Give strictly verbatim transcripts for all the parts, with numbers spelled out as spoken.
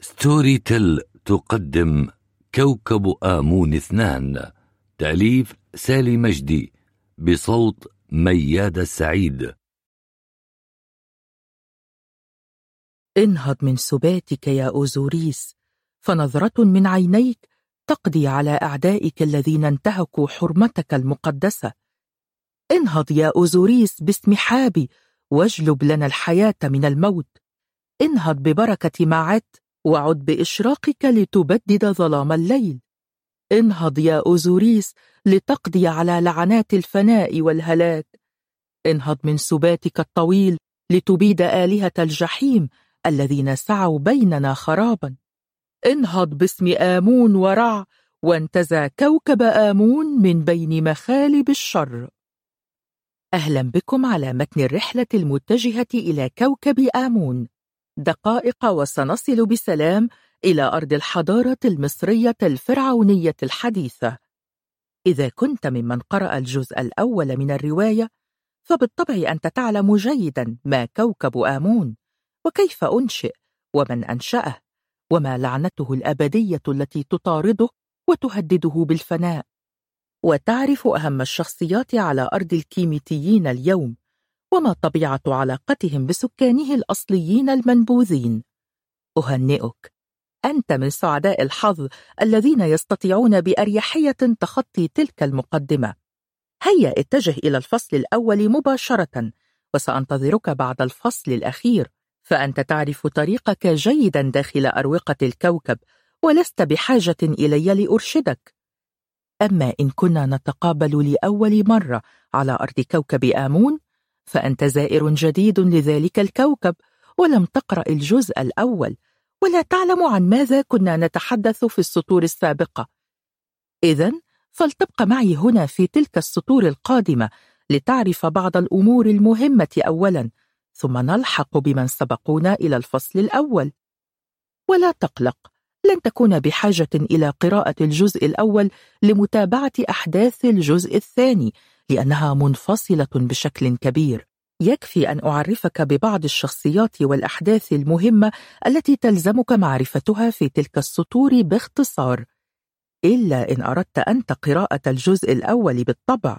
ستوري تيل تقدم كوكب آمون اثنان، تأليف سالي مجدي، بصوت مياد السعيد. انهض من سباتك يا أوزوريس، فنظرة من عينيك تقضي على أعدائك الذين انتهكوا حرمتك المقدسة. انهض يا أوزوريس باسم حابي، واجلب لنا الحياة من الموت. انهض ببركة معت، وعد بإشراقك لتبدد ظلام الليل. انهض يا أوزوريس لتقضي على لعنات الفناء والهلاك. انهض من سباتك الطويل لتبيد آلهة الجحيم الذين سعوا بيننا خرابا. انهض باسم آمون ورع، وانتزع كوكب آمون من بين مخالب الشر. أهلا بكم على متن الرحلة المتجهة إلى كوكب آمون. دقائق وسنصل بسلام إلى أرض الحضارة المصرية الفرعونية الحديثة. إذا كنت ممن قرأ الجزء الأول من الرواية، فبالطبع أنت تعلم جيدا ما كوكب آمون، وكيف أنشئ، ومن أنشأه، وما لعنته الأبدية التي تطارده وتهدده بالفناء. وتعرف أهم الشخصيات على أرض الكيميتيين اليوم، وما طبيعة علاقتهم بسكانه الأصليين المنبوذين. أهنئك، أنت من سعداء الحظ الذين يستطيعون بأريحية تخطي تلك المقدمة. هيا اتجه إلى الفصل الأول مباشرة، وسأنتظرك بعد الفصل الأخير، فأنت تعرف طريقك جيدا داخل أروقة الكوكب، ولست بحاجة إلي لأرشدك. أما إن كنا نتقابل لأول مرة على أرض كوكب آمون، فأنت زائر جديد لذلك الكوكب، ولم تقرأ الجزء الأول، ولا تعلم عن ماذا كنا نتحدث في السطور السابقة. إذن فلتبقى معي هنا في تلك السطور القادمة لتعرف بعض الأمور المهمة أولا، ثم نلحق بمن سبقونا إلى الفصل الأول. ولا تقلق، لن تكون بحاجة إلى قراءة الجزء الأول لمتابعة أحداث الجزء الثاني، لأنها منفصلة بشكل كبير. يكفي أن أعرفك ببعض الشخصيات والأحداث المهمة التي تلزمك معرفتها في تلك السطور باختصار، إلا إن أردت أنت قراءة الجزء الأول بالطبع.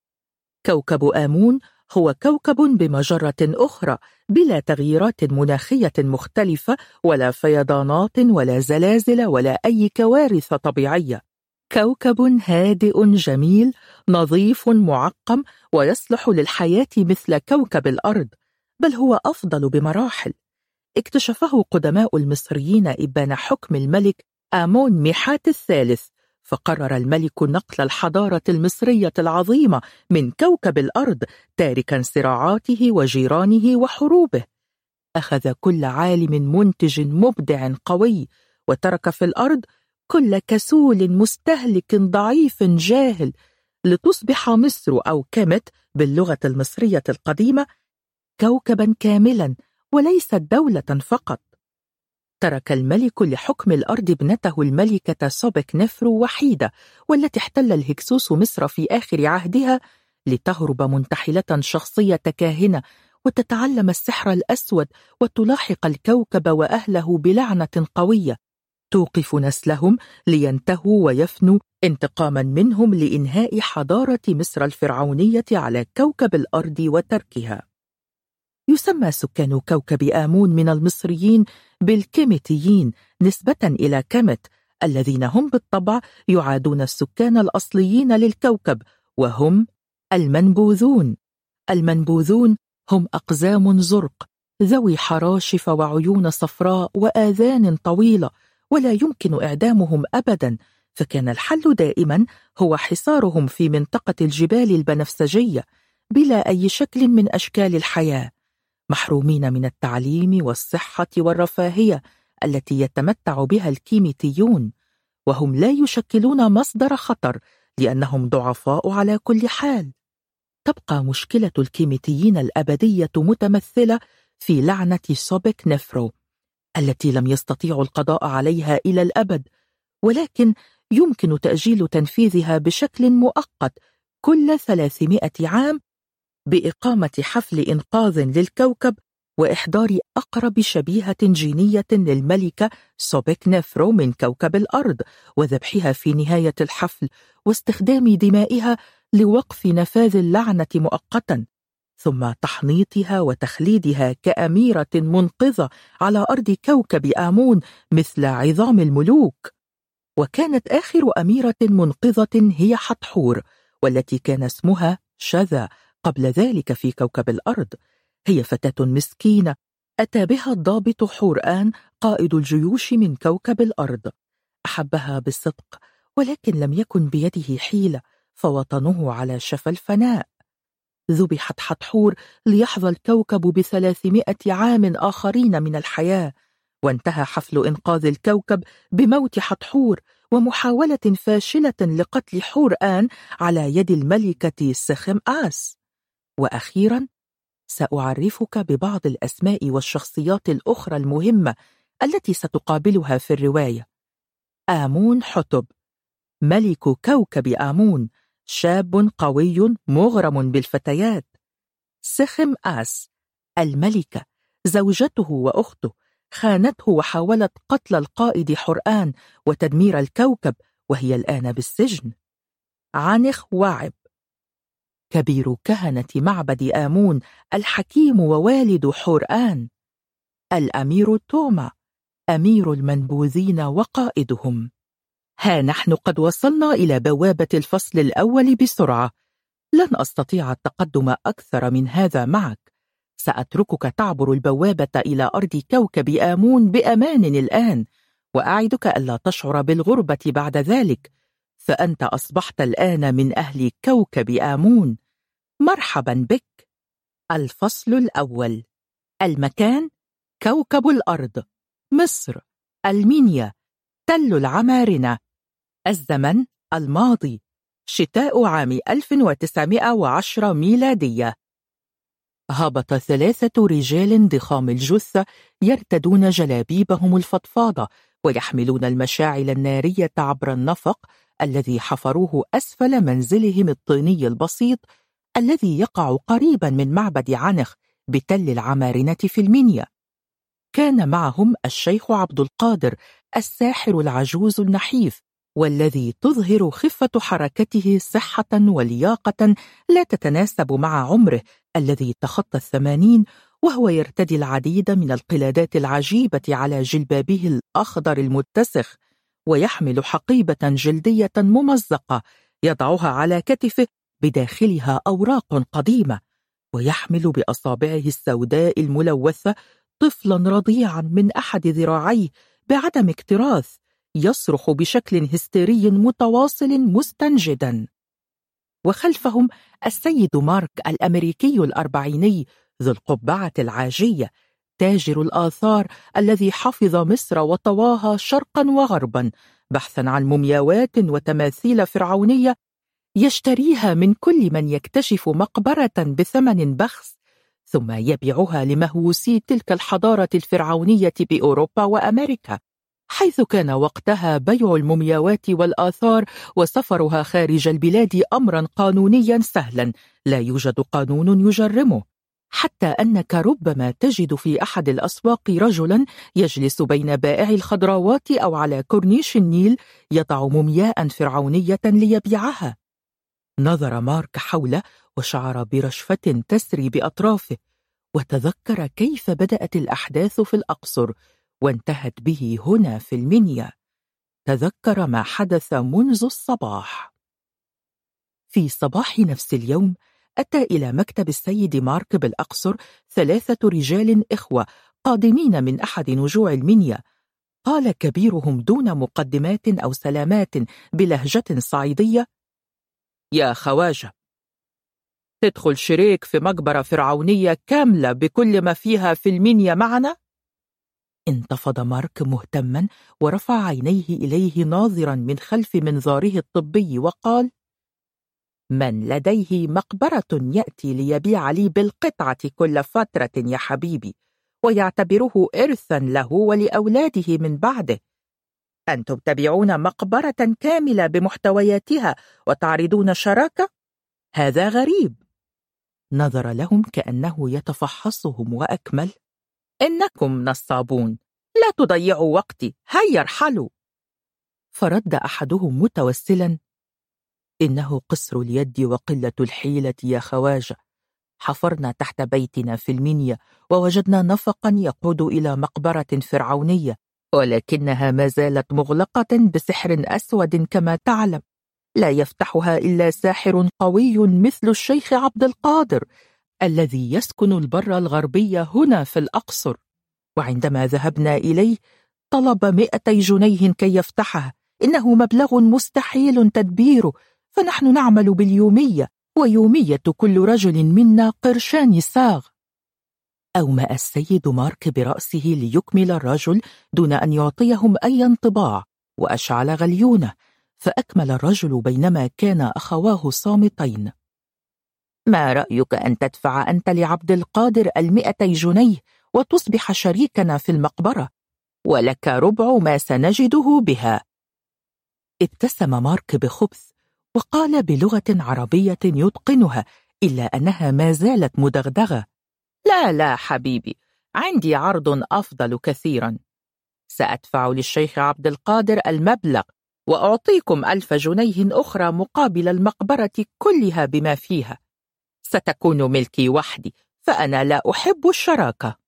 كوكب آمون هو كوكب بمجرة أخرى، بلا تغييرات مناخية مختلفة، ولا فيضانات ولا زلازل ولا أي كوارث طبيعية. كوكب هادئ جميل نظيف معقم، ويصلح للحياة مثل كوكب الأرض، بل هو أفضل بمراحل. اكتشفه قدماء المصريين إبان حكم الملك آمون ميحات الثالث، فقرر الملك نقل الحضارة المصرية العظيمة من كوكب الأرض، تاركا صراعاته وجيرانه وحروبه. أخذ كل عالم منتج مبدع قوي، وترك في الأرض كل كسول مستهلك ضعيف جاهل، لتصبح مصر أو كيمت باللغة المصرية القديمة كوكبا كاملا، وليست دولة فقط. ترك الملك لحكم الأرض ابنته الملكة سوبك نفرو وحيدة، والتي احتل الهكسوس مصر في آخر عهدها، لتهرب منتحلة شخصية كاهنة، وتتعلم السحر الأسود، وتلاحق الكوكب وأهله بلعنة قوية توقف نسلهم لينتهوا ويفنوا، انتقاما منهم لإنهاء حضارة مصر الفرعونية على كوكب الأرض وتركها. يسمى سكان كوكب آمون من المصريين بالكيميتيين نسبة إلى كيمت، الذين هم بالطبع يعادون السكان الأصليين للكوكب، وهم المنبوذون. المنبوذون هم أقزام زرق ذوي حراشف وعيون صفراء وآذان طويلة، ولا يمكن إعدامهم أبدا، فكان الحل دائما هو حصارهم في منطقة الجبال البنفسجية بلا أي شكل من أشكال الحياة، محرومين من التعليم والصحة والرفاهية التي يتمتع بها الكيميتيون، وهم لا يشكلون مصدر خطر لأنهم ضعفاء على كل حال. تبقى مشكلة الكيميتيين الأبدية متمثلة في لعنة سوبك نفرو، التي لم يستطيعوا القضاء عليها إلى الأبد، ولكن يمكن تأجيل تنفيذها بشكل مؤقت كل ثلاثمائة عام بإقامة حفل إنقاذ للكوكب وإحضار أقرب شبيهة جينية للملكة سوبك نفرو من كوكب الأرض، وذبحها في نهاية الحفل، واستخدام دمائها لوقف نفاذ اللعنة مؤقتا، ثم تحنيطها وتخليدها كأميرة منقذة على أرض كوكب آمون مثل عظام الملوك. وكانت آخر أميرة منقذة هي حتحور، والتي كان اسمها شذا قبل ذلك في كوكب الأرض. هي فتاة مسكينة أتى بها الضابط حورآن قائد الجيوش من كوكب الأرض. أحبها بالصدق، ولكن لم يكن بيده حيلة، فوطنه على شفا الفناء. ذبحت حتحور ليحظى الكوكب بثلاثمائة عام آخرين من الحياة، وانتهى حفل إنقاذ الكوكب بموت حتحور ومحاولة فاشلة لقتل حورآن على يد الملكة سخم آس. وأخيرا سأعرفك ببعض الأسماء والشخصيات الأخرى المهمة التي ستقابلها في الرواية. آمون حتب، ملك كوكب آمون، شاب قوي مغرم بالفتيات. سخم آس، الملكة، زوجته وأخته، خانته وحاولت قتل القائد حورآن وتدمير الكوكب، وهي الآن بالسجن. عنخ واعب، كبير كهنة معبد آمون، الحكيم ووالد حورآن. الأمير توما، أمير المنبوذين وقائدهم. ها نحن قد وصلنا إلى بوابة الفصل الأول بسرعة. لن أستطيع التقدم أكثر من هذا معك. سأتركك تعبر البوابة إلى أرض كوكب آمون بأمان الآن، وأعدك ألا تشعر بالغربة بعد ذلك، فأنت أصبحت الآن من أهل كوكب آمون. مرحبا بك. الفصل الأول. المكان: كوكب الأرض، مصر، المنيا، تل العمارنة. الزمن: الماضي، شتاء عام ألف وتسعمائة وعشرة ميلادية. هبط ثلاثة رجال ضخام الجثة يرتدون جلابيبهم الفضفاضة ويحملون المشاعل النارية عبر النفق الذي حفروه أسفل منزلهم الطيني البسيط الذي يقع قريبا من معبد عنخ بتل العمارنة في المنيا. كان معهم الشيخ عبد القادر الساحر العجوز النحيف، والذي تظهر خفة حركته صحة ولياقة لا تتناسب مع عمره الذي تخطى الثمانين، وهو يرتدي العديد من القلادات العجيبة على جلبابه الأخضر المتسخ، ويحمل حقيبة جلدية ممزقة يضعها على كتفه بداخلها أوراق قديمة، ويحمل بأصابعه السوداء الملوثة طفلا رضيعا من أحد ذراعيه بعدم اكتراث يصرخ بشكل هستيري متواصل مستنجدا. وخلفهم السيد مارك الأمريكي الأربعيني ذو القبعة العاجية، تاجر الآثار الذي حفظ مصر وطواها شرقا وغربا بحثا عن مومياوات وتماثيل فرعونية يشتريها من كل من يكتشف مقبرة بثمن بخس، ثم يبيعها لمهووسي تلك الحضارة الفرعونية بأوروبا وأمريكا، حيث كان وقتها بيع المومياوات والآثار وسفرها خارج البلاد أمرا قانونيا سهلا لا يوجد قانون يجرمه، حتى أنك ربما تجد في أحد الأسواق رجلا يجلس بين بائع الخضروات أو على كورنيش النيل يضع مومياء فرعونية ليبيعها. نظر مارك حوله وشعر برشفة تسري بأطرافه، وتذكر كيف بدأت الأحداث في الأقصر وانتهت به هنا في المنيا. تذكر ما حدث منذ الصباح. في صباح نفس اليوم أتى إلى مكتب السيد مارك بالأقصر ثلاثة رجال إخوة قادمين من أحد نجوع المنيا. قال كبيرهم دون مقدمات أو سلامات بلهجة صعيدية: يا خواجة، تدخل شريك في مقبرة فرعونية كاملة بكل ما فيها في المنيا معنا؟ انتفض مارك مهتما ورفع عينيه إليه ناظرا من خلف منظاره الطبي وقال: من لديه مقبرة يأتي ليبيع لي بالقطعة كل فترة يا حبيبي، ويعتبره إرثا له ولأولاده من بعده. أنتم تبيعون مقبرة كاملة بمحتوياتها وتعرضون شراكة؟ هذا غريب. نظر لهم كأنه يتفحصهم وأكمل: إنكم نصابون، لا تضيعوا وقتي، هيا ارحلوا. فرد أحدهم متوسلا: إنه قصر اليد وقلة الحيلة يا خواجة، حفرنا تحت بيتنا في المنيا ووجدنا نفقا يقود إلى مقبرة فرعونية، ولكنها ما زالت مغلقة بسحر أسود كما تعلم، لا يفتحها إلا ساحر قوي مثل الشيخ عبد القادر الذي يسكن البر الغربي هنا في الأقصر. وعندما ذهبنا إليه طلب مئتي جنيه كي يفتحها، إنه مبلغ مستحيل تدبيره، فنحن نعمل باليومية، ويومية كل رجل منا قرشان ساغ. أومأ السيد مارك برأسه ليكمل الرجل دون أن يعطيهم أي انطباع، وأشعل غليونه، فأكمل الرجل بينما كان أخواه صامتين: ما رأيك أن تدفع أنت لعبد القادر المئتي جنيه وتصبح شريكنا في المقبرة، ولك ربع ما سنجده بها؟ ابتسم مارك بخبث وقال بلغة عربية يتقنها، إلا أنها ما زالت مدغدغة: لا لا حبيبي، عندي عرض أفضل كثيرا، سأدفع للشيخ عبد القادر المبلغ وأعطيكم ألف جنيه أخرى مقابل المقبرة كلها بما فيها، ستكون ملكي وحدي، فأنا لا أحب الشراكة.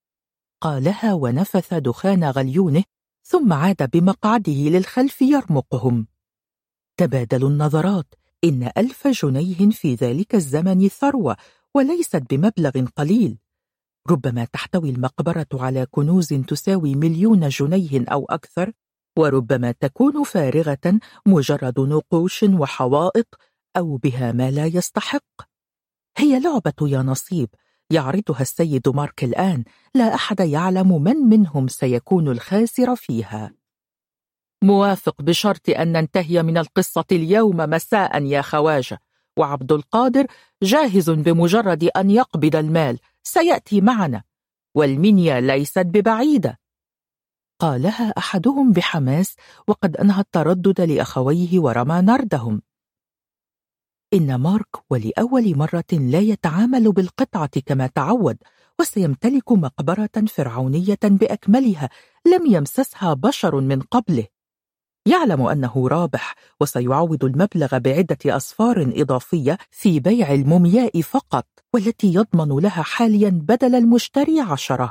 قالها ونفث دخان غليونه، ثم عاد بمقعده للخلف يرمقهم. تبادلوا النظرات، إن ألف جنيه في ذلك الزمن ثروة وليست بمبلغ قليل، ربما تحتوي المقبرة على كنوز تساوي مليون جنيه أو أكثر، وربما تكون فارغة مجرد نقوش وحوائط أو بها ما لا يستحق. هي لعبة يا نصيب يعرضها السيد مارك الآن، لا أحد يعلم من منهم سيكون الخاسر فيها. موافق بشرط أن ننتهي من القصة اليوم مساء يا خواجة، وعبد القادر جاهز بمجرد أن يقبض المال، سيأتي معنا، والمنيا ليست ببعيدة. قالها أحدهم بحماس وقد أنهى التردد لأخويه ورمى نردهم. إن مارك ولأول مرة لا يتعامل بالقطعة كما تعود، وسيمتلك مقبرة فرعونية بأكملها لم يمسسها بشر من قبله. يعلم أنه رابح، وسيعوض المبلغ بعدة أصفار إضافية في بيع المومياء فقط، والتي يضمن لها حاليا بدل المشتري عشرة،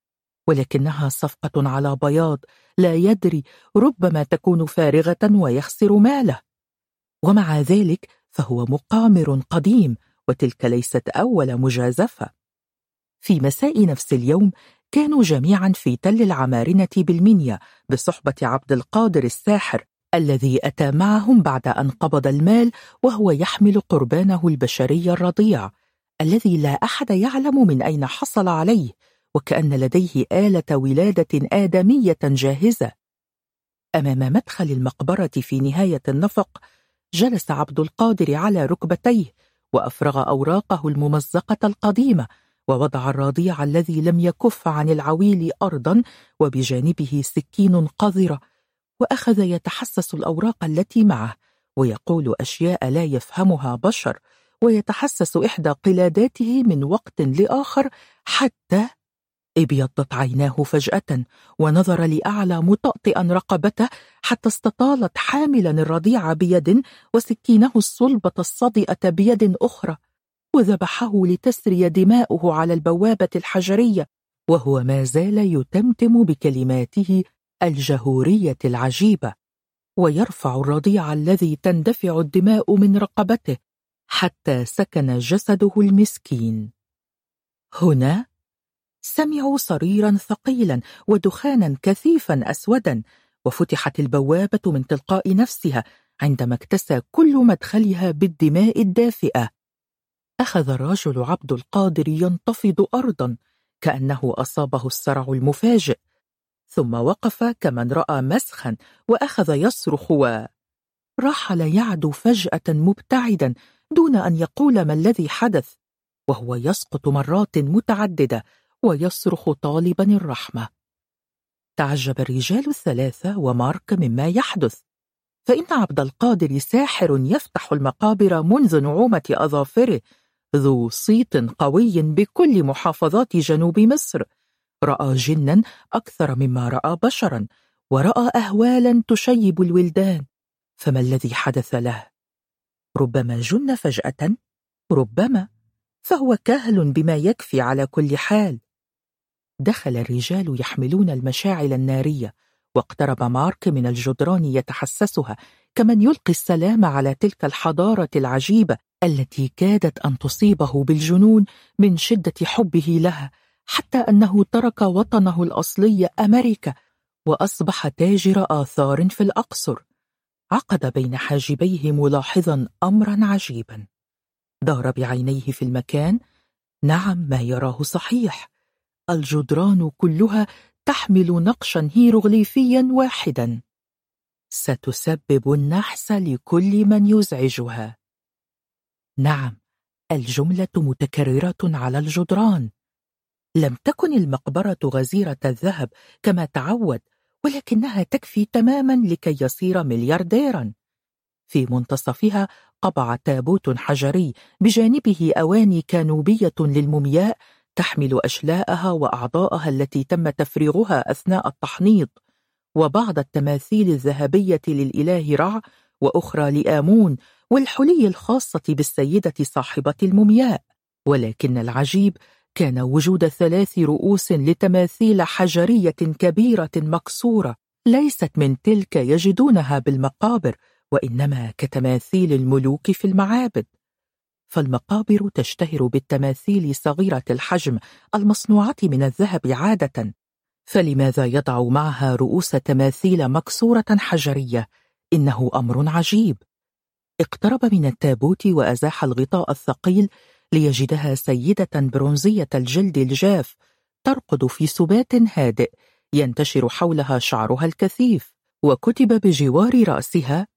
ولكنها صفقة على بياض، لا يدري، ربما تكون فارغة ويخسر ماله. ومع ذلك فهو مقامر قديم، وتلك ليست أول مجازفة. في مساء نفس اليوم كانوا جميعا في تل العمارنة بالمنيا بصحبة عبد القادر الساحر الذي أتى معهم بعد أن قبض المال، وهو يحمل قربانه البشري الرضيع الذي لا أحد يعلم من أين حصل عليه، وكأن لديه آلة ولادة آدمية جاهزة. أمام مدخل المقبرة في نهاية النفق جلس عبد القادر على ركبتيه، وأفرغ أوراقه الممزقة القديمة، ووضع الرضيع الذي لم يكف عن العويل أرضا، وبجانبه سكين قذرة، وأخذ يتحسس الأوراق التي معه، ويقول أشياء لا يفهمها بشر، ويتحسس إحدى قلاداته من وقت لآخر، حتى ابيضت عيناه فجأة، ونظر لأعلى مطأطئا رقبته حتى استطالت حاملا الرضيع بيد، وسكينه الصلبة الصدئة بيد أخرى، وذبحه لتسري دماؤه على البوابة الحجرية، وهو ما زال يتمتم بكلماته الجهورية العجيبة، ويرفع الرضيع الذي تندفع الدماء من رقبته حتى سكن جسده المسكين. هنا سمعوا صريرا ثقيلا ودخانا كثيفا أسودا، وفتحت البوابة من تلقاء نفسها عندما اكتسى كل مدخلها بالدماء الدافئة. أخذ الرجل عبد القادر ينتفض أرضا كأنه أصابه الصرع المفاجئ، ثم وقف كمن رأى مسخا، وأخذ يصرخ، ورحل يعدو فجأة مبتعدا دون أن يقول ما الذي حدث، وهو يسقط مرات متعددة ويصرخ طالبا الرحمة. تعجب الرجال الثلاثة ومارك مما يحدث، فإن عبد القادر ساحر يفتح المقابر منذ نعومة أظافره، ذو صيت قوي بكل محافظات جنوب مصر، رأى جنا أكثر مما رأى بشرا، ورأى أهوالا تشيب الولدان. فما الذي حدث له؟ ربما جن فجأة، ربما، فهو كاهل بما يكفي على كل حال. دخل الرجال يحملون المشاعل النارية، واقترب مارك من الجدران يتحسسها، كمن يلقي السلام على تلك الحضارة العجيبة التي كادت أن تصيبه بالجنون من شدة حبه لها، حتى أنه ترك وطنه الأصلي أمريكا وأصبح تاجر آثار في الأقصر. عقد بين حاجبيه ملاحظا أمرا عجيبا. دار بعينيه في المكان. نعم، ما يراه صحيح، الجدران كلها تحمل نقشا هيروغليفيا واحدا. ستسبب النحس لكل من يزعجها. نعم، الجملة متكررة على الجدران. لم تكن المقبرة غزيرة الذهب كما تعود، ولكنها تكفي تماما لكي يصير مليارديرا. في منتصفها قبع تابوت حجري، بجانبه أواني كانوبية للمومياء تحمل أشلاءها وأعضاءها التي تم تفريغها أثناء التحنيط، وبعض التماثيل الذهبية للإله رع، وأخرى لآمون، والحلي الخاصة بالسيدة صاحبة المومياء. ولكن العجيب كان وجود ثلاث رؤوس لتماثيل حجرية كبيرة مكسورة، ليست من تلك يجدونها بالمقابر، وإنما كتماثيل الملوك في المعابد. فالمقابر تشتهر بالتماثيل صغيرة الحجم المصنوعة من الذهب عادة، فلماذا يضع معها رؤوس تماثيل مكسورة حجرية؟ إنه أمر عجيب. اقترب من التابوت وأزاح الغطاء الثقيل ليجدها سيدة برونزية الجلد الجاف ترقد في سبات هادئ ينتشر حولها شعرها الكثيف، وكتب بجوار رأسها: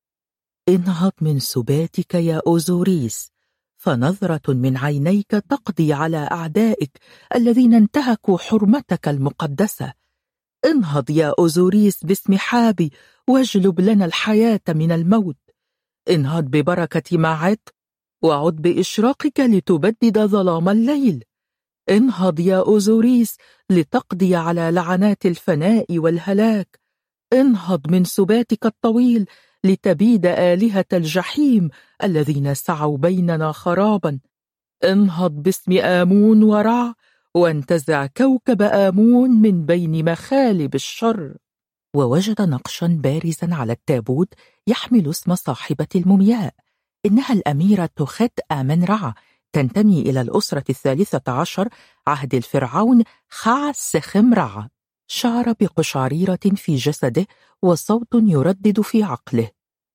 انهض من سباتك يا أوزوريس، فنظرة من عينيك تقضي على أعدائك الذين انتهكوا حرمتك المقدسة. انهض يا أوزوريس باسم حابي، واجلب لنا الحياة من الموت. انهض ببركة معت، وعد بإشراقك لتبدد ظلام الليل. انهض يا أوزوريس لتقضي على لعنات الفناء والهلاك. انهض من سباتك الطويل لتبيد آلهة الجحيم الذين سعوا بيننا خرابا. انهض باسم آمون ورع، وانتزع كوكب آمون من بين مخالب الشر. ووجد نقشا بارزا على التابوت يحمل اسم صاحبة المومياء. إنها الأميرة خت آمن رع، تنتمي إلى الأسرة الثالثة عشر عهد الفرعون خع سخم رع. شعر بقشعريرة في جسده وصوت يردد في عقله: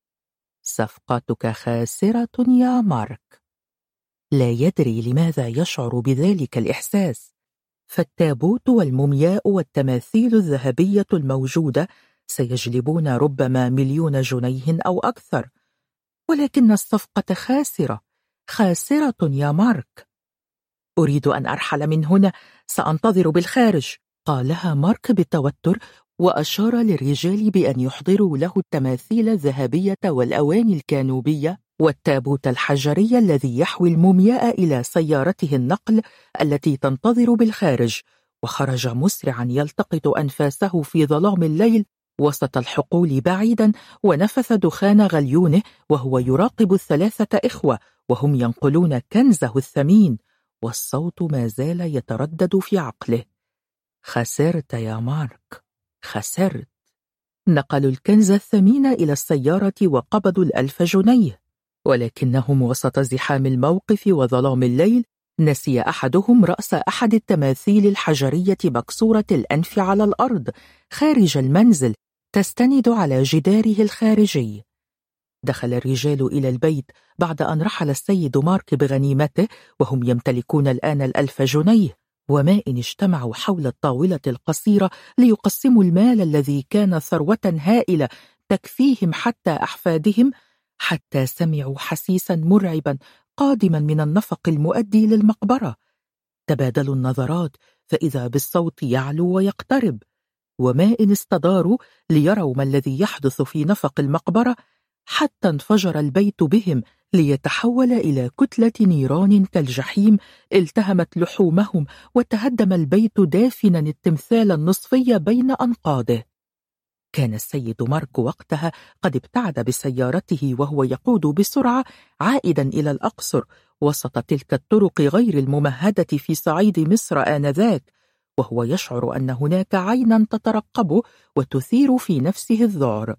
صفقتك خاسرة يا مارك. لا يدري لماذا يشعر بذلك الإحساس، فالتابوت والمومياء والتماثيل الذهبية الموجودة سيجلبون ربما مليون جنيه أو أكثر، ولكن الصفقة خاسرة، خاسرة يا مارك. أريد أن أرحل من هنا، سأنتظر بالخارج، قالها مارك بالتوتر، وأشار للرجال بأن يحضروا له التماثيل الذهبية والأواني الكانوبية والتابوت الحجري الذي يحوي المومياء إلى سيارته النقل التي تنتظر بالخارج. وخرج مسرعا يلتقط أنفاسه في ظلام الليل وسط الحقول بعيدا، ونفث دخان غليونه وهو يراقب الثلاثة إخوة وهم ينقلون كنزه الثمين، والصوت ما زال يتردد في عقله: خسرت يا مارك، خسرت. نقلوا الكنز الثمين إلى السيارة وقبضوا الألف جنيه، ولكنهم وسط زحام الموقف وظلام الليل نسي أحدهم رأس أحد التماثيل الحجرية مكسورة الأنف على الأرض خارج المنزل، تستند على جداره الخارجي. دخل الرجال إلى البيت بعد أن رحل السيد مارك بغنيمته، وهم يمتلكون الآن الألف جنيه، وما إن اجتمعوا حول الطاولة القصيرة ليقسموا المال الذي كان ثروة هائلة تكفيهم حتى أحفادهم، حتى سمعوا حسيسا مرعبا قادما من النفق المؤدي للمقبرة. تبادلوا النظرات، فإذا بالصوت يعلو ويقترب، وما إن استداروا ليروا ما الذي يحدث في نفق المقبرة، حتى انفجر البيت بهم ليتحول إلى كتلة نيران كالجحيم التهمت لحومهم، وتهدم البيت دافنا التمثال النصفي بين أنقاضه. كان السيد مارك وقتها قد ابتعد بسيارته وهو يقود بسرعة عائدا إلى الأقصر وسط تلك الطرق غير الممهدة في صعيد مصر آنذاك، وهو يشعر أن هناك عينا تترقبه وتثير في نفسه الذعر.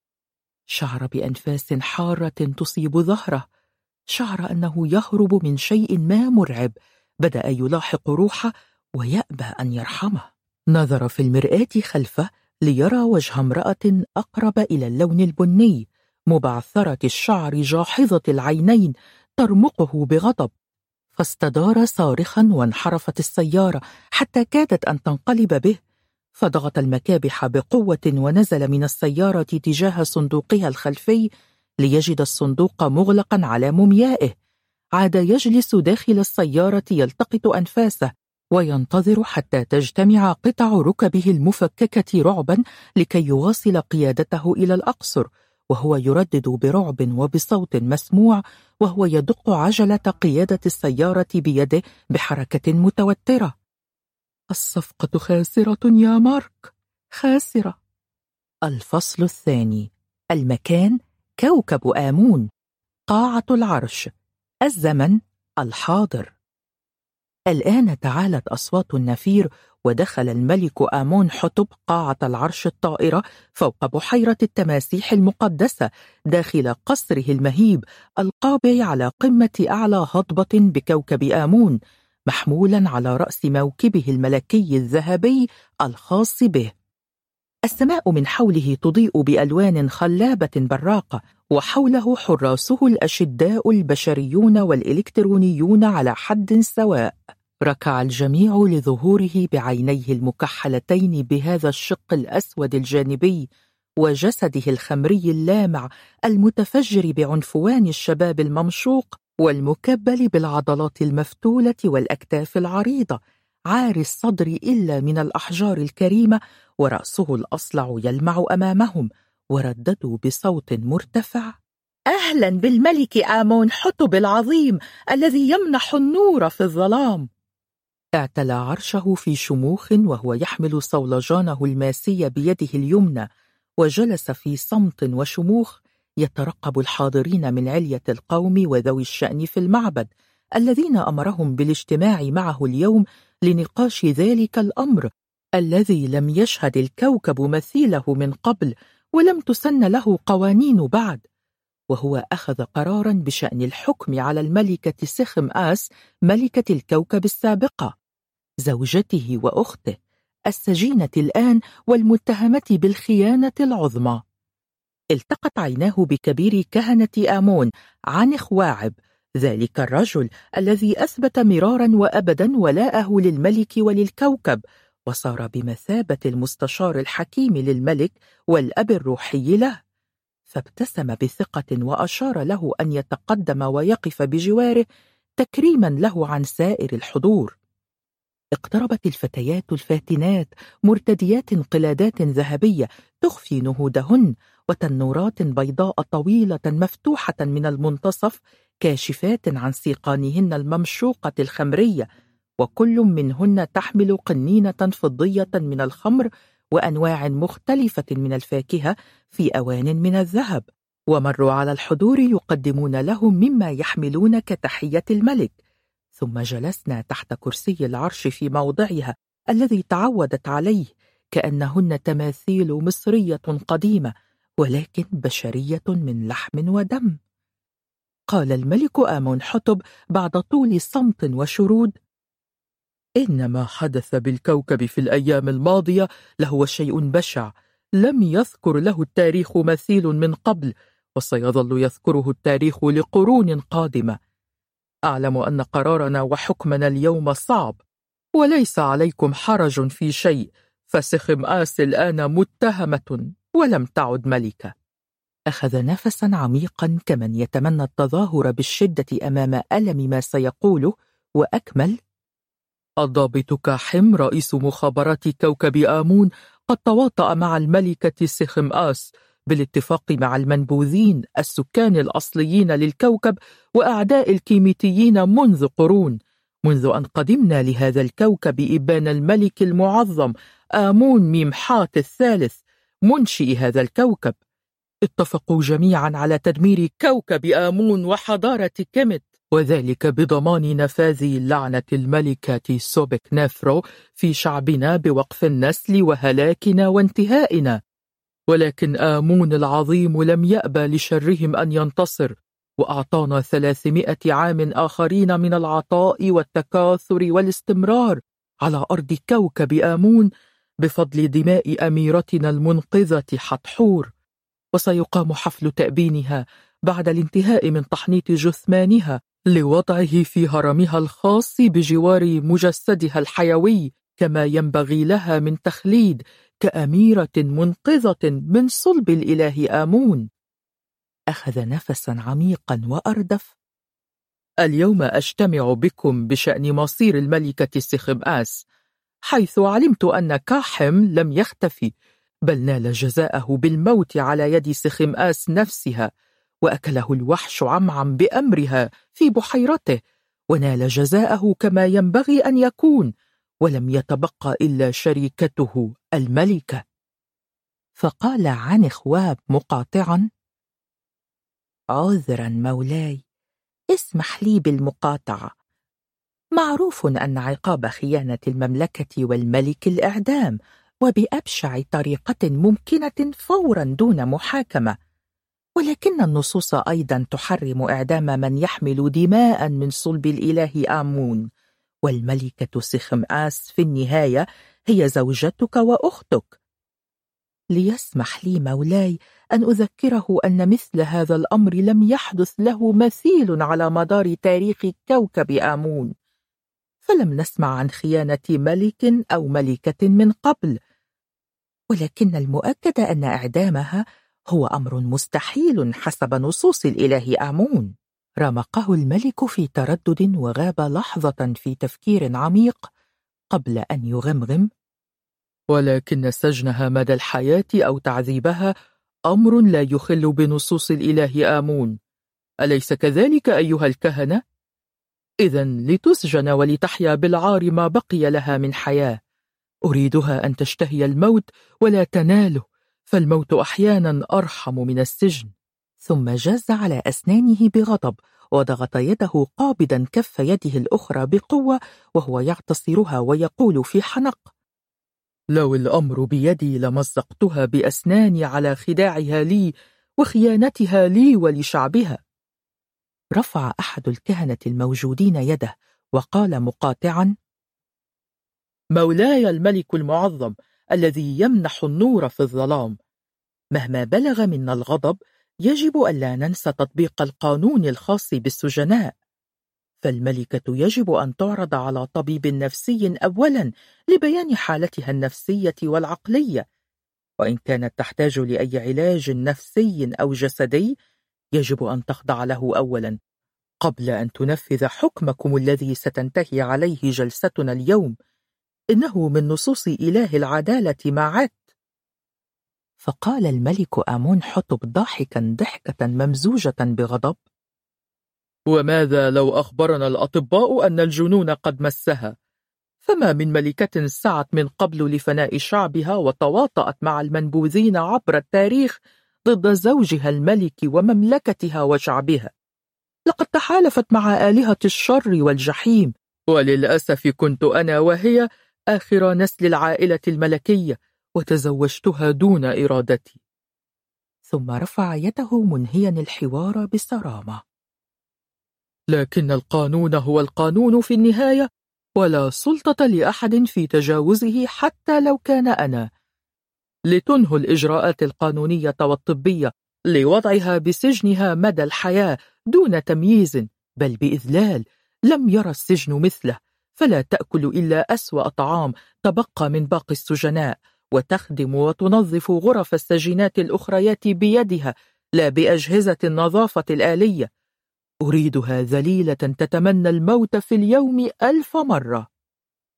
شعر بأنفاس حارة تصيب ظهره، شعر أنه يهرب من شيء ما مرعب، بدأ يلاحق روحه ويأبى أن يرحمه. نظر في المرآة خلفه ليرى وجه امرأة أقرب إلى اللون البني، مبعثرة الشعر جاحظة العينين، ترمقه بغضب، فاستدار صارخا وانحرفت السيارة حتى كادت أن تنقلب به، فضغط المكابح بقوة ونزل من السيارة تجاه صندوقها الخلفي ليجد الصندوق مغلقا على موميائه. عاد يجلس داخل السيارة يلتقط أنفاسه وينتظر حتى تجتمع قطع ركبه المفككة رعبا لكي يواصل قيادته إلى الأقصر، وهو يردد برعب وبصوت مسموع وهو يدق عجلة قيادة السيارة بيده بحركة متوترة: الصفقة خاسرة يا مارك، خاسرة. الفصل الثاني. المكان كوكب آمون، قاعة العرش، الزمن الحاضر. الآن تعالت أصوات النفير، ودخل الملك آمون حتب قاعة العرش الطائرة فوق بحيرة التماسيح المقدسة داخل قصره المهيب القابع على قمة أعلى هضبة بكوكب آمون، محمولا على رأس موكبه الملكي الذهبي الخاص به. السماء من حوله تضيء بألوان خلابة براقة، وحوله حراسه الأشداء البشريون والإلكترونيون على حد سواء. ركع الجميع لظهوره بعينيه المكحلتين بهذا الشق الأسود الجانبي وجسده الخمري اللامع المتفجر بعنفوان الشباب الممشوق والمكبل بالعضلات المفتولة والأكتاف العريضة، عاري الصدر إلا من الأحجار الكريمة، ورأسه الأصلع يلمع أمامهم، ورددوا بصوت مرتفع: أهلا بالملك آمون حتب العظيم الذي يمنح النور في الظلام. اعتلى عرشه في شموخ وهو يحمل صولجانه الماسي بيده اليمنى، وجلس في صمت وشموخ يترقب الحاضرين من علية القوم وذوي الشأن في المعبد الذين أمرهم بالاجتماع معه اليوم لنقاش ذلك الأمر الذي لم يشهد الكوكب مثيله من قبل ولم تسن له قوانين بعد. وهو أخذ قرارا بشأن الحكم على الملكة سخم آس ملكة الكوكب السابقة، زوجته وأخته، السجينة الآن والمتهمة بالخيانة العظمى. التقت عيناه بكبير كهنة آمون عنخ واعب، ذلك الرجل الذي أثبت مرارا وأبدا ولاءه للملك وللكوكب، وصار بمثابة المستشار الحكيم للملك والأب الروحي له. فابتسم بثقة وأشار له أن يتقدم ويقف بجواره تكريما له عن سائر الحضور. اقتربت الفتيات الفاتنات مرتديات قلادات ذهبية تخفي نهودهن، وتنورات بيضاء طويلة مفتوحة من المنتصف كاشفات عن سيقانهن الممشوقة الخمرية، وكل منهن تحمل قنينة فضية من الخمر وأنواع مختلفة من الفاكهة في أوان من الذهب. ومروا على الحضور يقدمون لهم مما يحملون كتحية الملك، ثم جلسنا تحت كرسي العرش في موضعها الذي تعودت عليه، كأنهن تماثيل مصرية قديمة ولكن بشرية من لحم ودم. قال الملك آمون حتب بعد طول صمت وشرود: إن ما حدث بالكوكب في الأيام الماضية لهو شيء بشع لم يذكر له التاريخ مثيل من قبل، وسيظل يذكره التاريخ لقرون قادمة. أعلم أن قرارنا وحكمنا اليوم صعب، وليس عليكم حرج في شيء، فسخم آس الآن متهمة ولم تعد ملكة. أخذ نفسا عميقا كمن يتمنى التظاهر بالشدة أمام ألم ما سيقوله، وأكمل: الضابط كاحم رئيس مخابرات كوكب آمون قد تواطأ مع الملكة سخم آس بالاتفاق مع المنبوذين السكان الأصليين للكوكب وأعداء الكيميتيين منذ قرون، منذ أن قدمنا لهذا الكوكب إبان الملك المعظم آمون ميمحات الثالث منشئ هذا الكوكب. اتفقوا جميعا على تدمير كوكب آمون وحضارة كيميت، وذلك بضمان نفاذ لعنة الملكة سوبك نفرو في شعبنا بوقف النسل وهلاكنا وانتهائنا. ولكن آمون العظيم لم يأبى لشرهم أن ينتصر، وأعطانا ثلاثمائة عام آخرين من العطاء والتكاثر والاستمرار على أرض كوكب آمون بفضل دماء أميرتنا المنقذة حتحور. وسيقام حفل تأبينها بعد الانتهاء من تحنيط جثمانها لوضعه في هرمها الخاص بجوار مجسدها الحيوي، كما ينبغي لها من تخليد كأميرة منقذة من صلب الإله آمون. أخذ نفسا عميقا وأردف. اليوم أجتمع بكم بشأن مصير الملكة سخمآس، حيث علمت أن كاحم لم يختفي، بل نال جزاءه بالموت على يد سخمآس نفسها، وأكله الوحش عمعم بأمرها في بحيرته، ونال جزاءه كما ينبغي أن يكون، ولم يتبقى إلا شريكته الملكة. فقال عنخواب مقاطعا: عذرا مولاي، اسمح لي بالمقاطعة. معروف أن عقاب خيانة المملكة والملك الإعدام، وبأبشع طريقة ممكنة فورا دون محاكمة، ولكن النصوص أيضا تحرم إعدام من يحمل دماء من صلب الإله آمون، والملكة سخمآس في النهاية هي زوجتك وأختك. ليسمح لي مولاي أن أذكره أن مثل هذا الأمر لم يحدث له مثيل على مدار تاريخ كوكب آمون، فلم نسمع عن خيانة ملك أو ملكة من قبل، ولكن المؤكد أن إعدامها هو أمر مستحيل حسب نصوص الإله آمون. رمقه الملك في تردد وغاب لحظة في تفكير عميق قبل أن يغمغم: ولكن سجنها مدى الحياة أو تعذيبها أمر لا يخل بنصوص الإله آمون، أليس كذلك أيها الكهنة؟ إذن لتسجن ولتحيا بالعار ما بقي لها من حياة. أريدها أن تشتهي الموت ولا تناله، فالموت أحيانا أرحم من السجن. ثم جاز على أسنانه بغضب، وضغط يده قابضا كف يده الأخرى بقوة وهو يعتصرها ويقول في حنق: لو الأمر بيدي لمزقتها بأسناني على خداعها لي وخيانتها لي ولشعبها. رفع أحد الكهنة الموجودين يده وقال مقاطعا: مولاي الملك المعظم الذي يمنح النور في الظلام، مهما بلغ منا الغضب يجب ألا ننسى تطبيق القانون الخاص بالسجناء، فالملكة يجب أن تعرض على طبيب نفسي أولا لبيان حالتها النفسية والعقلية، وإن كانت تحتاج لأي علاج نفسي أو جسدي يجب أن تخضع له أولا قبل أن تنفذ حكمكم الذي ستنتهي عليه جلستنا اليوم. إنه من نصوص إله العدالة ما عدت. فقال الملك آمون حطب ضاحكا ضحكة ممزوجة بغضب: وماذا لو أخبرنا الأطباء أن الجنون قد مسها؟ فما من ملكة سعت من قبل لفناء شعبها وتواطأت مع المنبوذين عبر التاريخ ضد زوجها الملك ومملكتها وشعبها. لقد تحالفت مع آلهة الشر والجحيم، وللأسف كنت أنا وهي آخر نسل العائلة الملكية، وتزوجتها دون إرادتي. ثم رفع يده منهيا الحوار بصرامة: لكن القانون هو القانون في النهاية، ولا سلطة لأحد في تجاوزه حتى لو كان أنا. لتنهوا الإجراءات القانونية والطبية لوضعها بسجنها مدى الحياة دون تمييز بل بإذلال لم يرى السجن مثله، فلا تأكل إلا أسوأ طعام تبقى من باقي السجناء، وتخدم وتنظف غرف السجينات الأخريات بيدها لا بأجهزة النظافة الآلية. أريدها ذليلة تتمنى الموت في اليوم ألف مرة.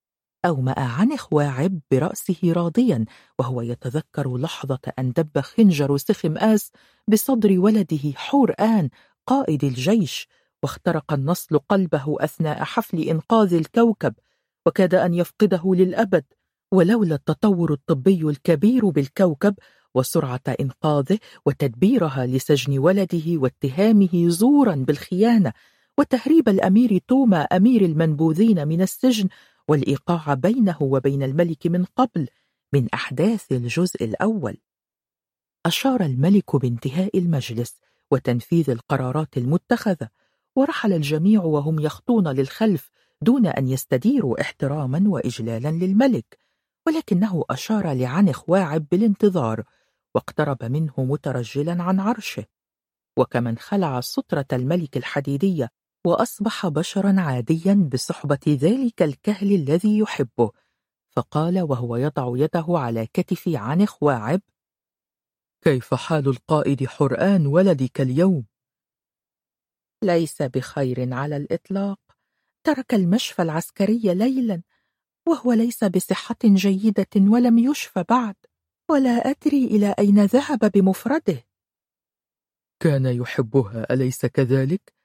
أومأ عنخ واعب برأسه راضيا وهو يتذكر لحظة أن دب خنجر سخمآس بصدر ولده حور آن قائد الجيش، واخترق النصل قلبه أثناء حفل إنقاذ الكوكب، وكاد أن يفقده للأبد، ولولا التطور الطبي الكبير بالكوكب وسرعة إنقاذه وتدبيرها لسجن ولده واتهامه زورا بالخيانة وتهريب الأمير توما أمير المنبوذين من السجن والإيقاع بينه وبين الملك من قبل من أحداث الجزء الأول. أشار الملك بانتهاء المجلس وتنفيذ القرارات المتخذة، ورحل الجميع وهم يخطون للخلف دون أن يستديروا احتراما وإجلالا للملك، ولكنه أشار لعنخ واعب بالانتظار واقترب منه مترجلا عن عرشه، وكمن خلع سترة الملك الحديدية وأصبح بشرا عاديا بصحبة ذلك الكهل الذي يحبه، فقال وهو يضع يده على كتف عنخ واعب: كيف حال القائد حرآن ولدك اليوم؟ ليس بخير على الإطلاق، ترك المشفى العسكري ليلا وهو ليس بصحة جيدة ولم يشفى بعد، ولا أدري إلى أين ذهب بمفرده. كان يحبها أليس كذلك؟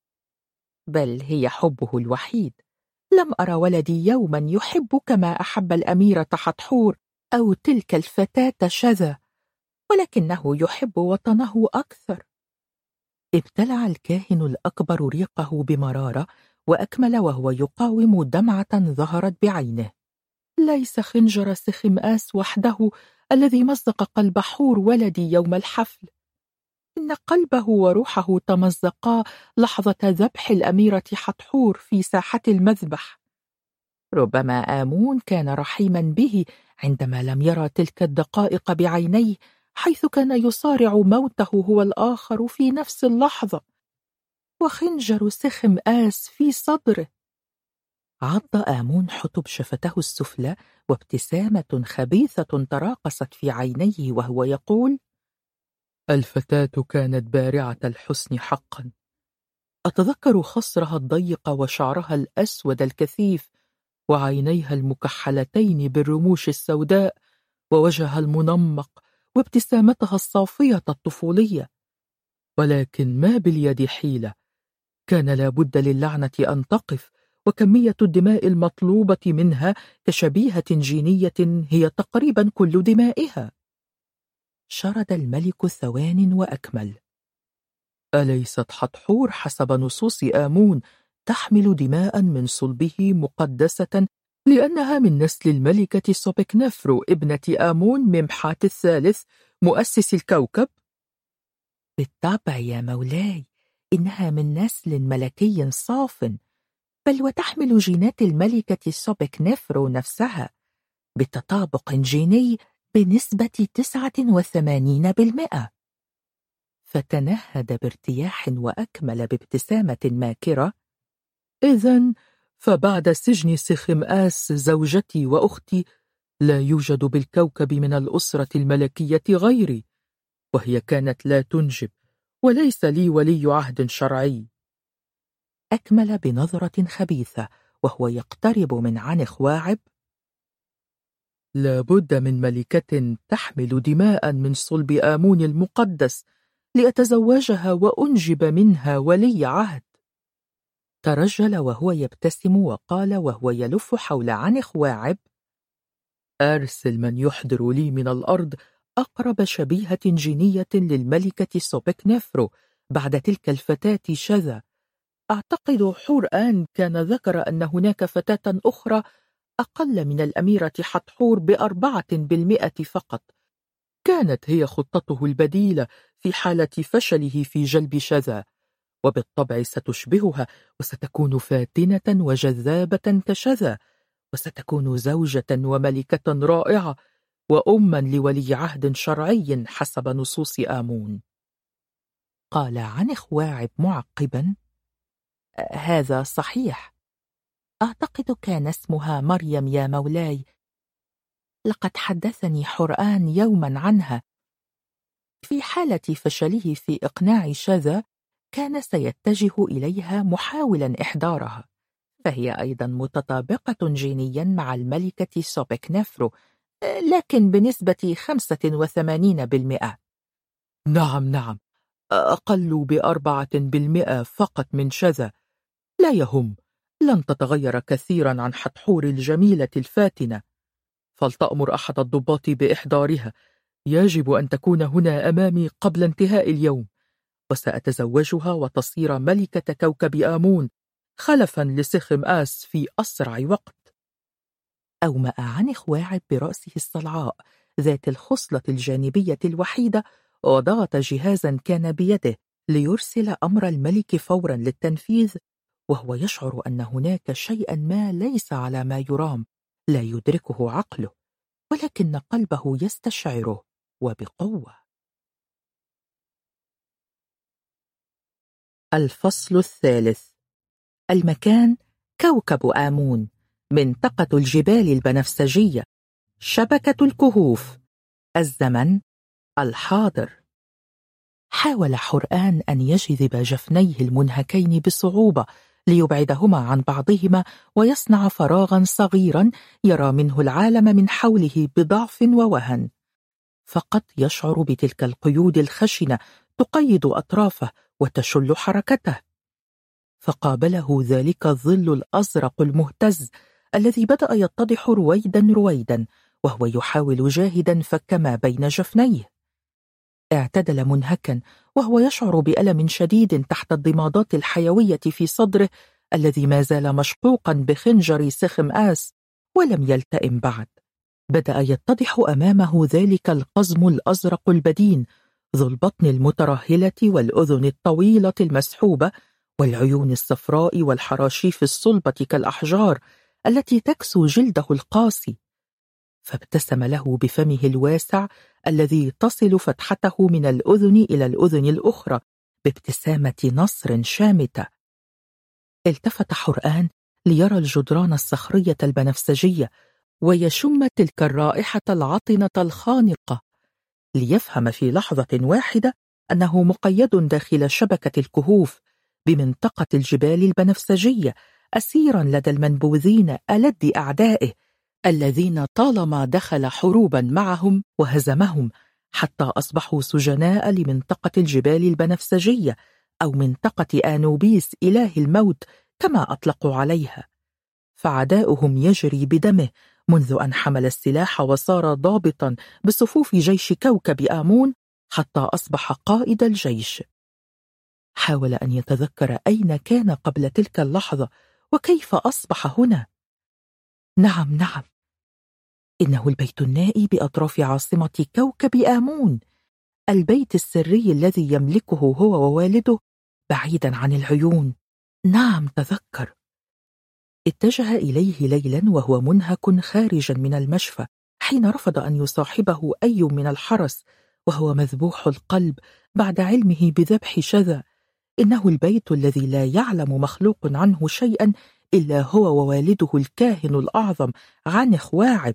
بل هي حبه الوحيد، لم أرى ولدي يوما يحب كما أحب الأميرة حتحور أو تلك الفتاة شذا، ولكنه يحب وطنه أكثر. ابتلع الكاهن الأكبر ريقه بمرارة وأكمل وهو يقاوم دمعة ظهرت بعينه: ليس خنجر سخمآس وحده الذي مزق قلب حور ولدي يوم الحفل، إن قلبه وروحه تمزقا لحظة ذبح الأميرة حتحور في ساحة المذبح. ربما آمون كان رحيما به عندما لم يرى تلك الدقائق بعينيه، حيث كان يصارع موته هو الآخر في نفس اللحظة، وخنجر سخمآس في صدره. عض آمون حطب شفته السفلى وابتسامة خبيثة تراقصت في عينيه وهو يقول: الفتاة كانت بارعة الحسن حقا، أتذكر خصرها الضيق وشعرها الأسود الكثيف وعينيها المكحلتين بالرموش السوداء ووجهها المنمق وابتسامتها الصافية الطفولية، ولكن ما باليد حيلة، كان لابد للعنة أن تقف، وكمية الدماء المطلوبة منها كشبيهة جينية هي تقريبا كل دمائها. شرد الملك ثوان وأكمل: أليست حتحور حسب نصوص آمون تحمل دماء من صلبه مقدسة لأنها من نسل الملكة سوبكنفرو ابنة آمون ممحات الثالث مؤسس الكوكب؟ بالطبع يا مولاي، إنها من نسل ملكي صاف، بل وتحمل جينات الملكة سوبكنفرو نفسها بتطابق جيني بنسبة تسعة وثمانين بالمئة. فتنهد بارتياح وأكمل بابتسامة ماكرة: إذن فبعد سجن سخمآس زوجتي وأختي لا يوجد بالكوكب من الأسرة الملكية غيري، وهي كانت لا تنجب، وليس لي ولي عهد شرعي. أكمل بنظرة خبيثة وهو يقترب من عنخ واعب: لا بد من ملكة تحمل دماء من صلب آمون المقدس لأتزوجها وأنجب منها ولي عهد. ترجل وهو يبتسم وقال وهو يلف حول عنخ واعب: أرسل من يحضر لي من الأرض أقرب شبيهة جينية للملكة سوبكنفرو بعد تلك الفتاة شذا. أعتقد حور آن كان ذكر أن هناك فتاة أخرى أقل من الأميرة حتحور بأربعة بالمئة فقط، كانت هي خطته البديلة في حالة فشله في جلب شذا، وبالطبع ستشبهها وستكون فاتنة وجذابة كشذا، وستكون زوجة وملكة رائعة وأما لولي عهد شرعي حسب نصوص آمون. قال عنخ واعب معقبا: هذا صحيح، أعتقد كان اسمها مريم يا مولاي، لقد حدثني حرآن يوما عنها. في حالة فشله في إقناع شذا كان سيتجه إليها محاولا إحضارها، فهي أيضا متطابقة جينيا مع الملكة سوبك نفرو، لكن بنسبة خمسة وثمانين بالمئة. نعم نعم، أقل بأربعة بالمئة فقط من شذا. لا يهم، لن تتغير كثيرا عن حتحور الجميلة الفاتنة. فلتأمر أحد الضباط بإحضارها، يجب أن تكون هنا أمامي قبل انتهاء اليوم، وسأتزوجها وتصير ملكة كوكب آمون خلفا لسخم آس في أسرع وقت. أومأ عنخ واعب برأسه الصلعاء ذات الخصلة الجانبية الوحيدة، وضغط جهازا كان بيده ليرسل أمر الملك فورا للتنفيذ، وهو يشعر أن هناك شيئا ما ليس على ما يرام لا يدركه عقله، ولكن قلبه يستشعره وبقوة. الفصل الثالث. المكان كوكب آمون، منطقة الجبال البنفسجية، شبكة الكهوف، الزمن الحاضر. حاول حرآن أن يجذب جفنيه المنهكين بصعوبة ليبعدهما عن بعضهما ويصنع فراغا صغيرا يرى منه العالم من حوله بضعف ووهن. فقط يشعر بتلك القيود الخشنة تقيد أطرافه وتشل حركته. فقابله ذلك الظل الأزرق المهتز الذي بدأ يتضح رويدا رويدا، وهو يحاول جاهدا فك ما بين جفنيه. اعتدل منهكا وهو يشعر بألم شديد تحت الضمادات الحيوية في صدره الذي ما زال مشقوقا بخنجر سخم آس ولم يلتئم بعد. بدأ يتضح أمامه ذلك القزم الأزرق البدين ذو البطن المترهلة والأذن الطويلة المسحوبة والعيون الصفراء والحراشيف الصلبة كالأحجار التي تكسو جلده القاسي. فابتسم له بفمه الواسع الذي تصل فتحته من الأذن إلى الأذن الأخرى بابتسامة نصر شامتة. التفت حرآن ليرى الجدران الصخرية البنفسجية ويشم تلك الرائحة العطنة الخانقة، ليفهم في لحظة واحدة أنه مقيد داخل شبكة الكهوف بمنطقة الجبال البنفسجية، أسيرا لدى المنبوذين ألد أعدائه الذين طالما دخل حروبا معهم وهزمهم حتى أصبحوا سجناء لمنطقة الجبال البنفسجية أو منطقة آنوبيس إله الموت كما أطلقوا عليها. فعداؤهم يجري بدمه منذ أن حمل السلاح وصار ضابطا بصفوف جيش كوكب آمون حتى أصبح قائد الجيش. حاول أن يتذكر أين كان قبل تلك اللحظة وكيف أصبح هنا. نعم نعم، إنه البيت النائي بأطراف عاصمة كوكب آمون، البيت السري الذي يملكه هو ووالده بعيدا عن العيون. نعم تذكر. اتجه إليه ليلا وهو منهك خارجا من المشفى حين رفض أن يصاحبه أي من الحرس وهو مذبوح القلب بعد علمه بذبح شذا. إنه البيت الذي لا يعلم مخلوق عنه شيئا إلا هو ووالده الكاهن الأعظم عنخ واعب.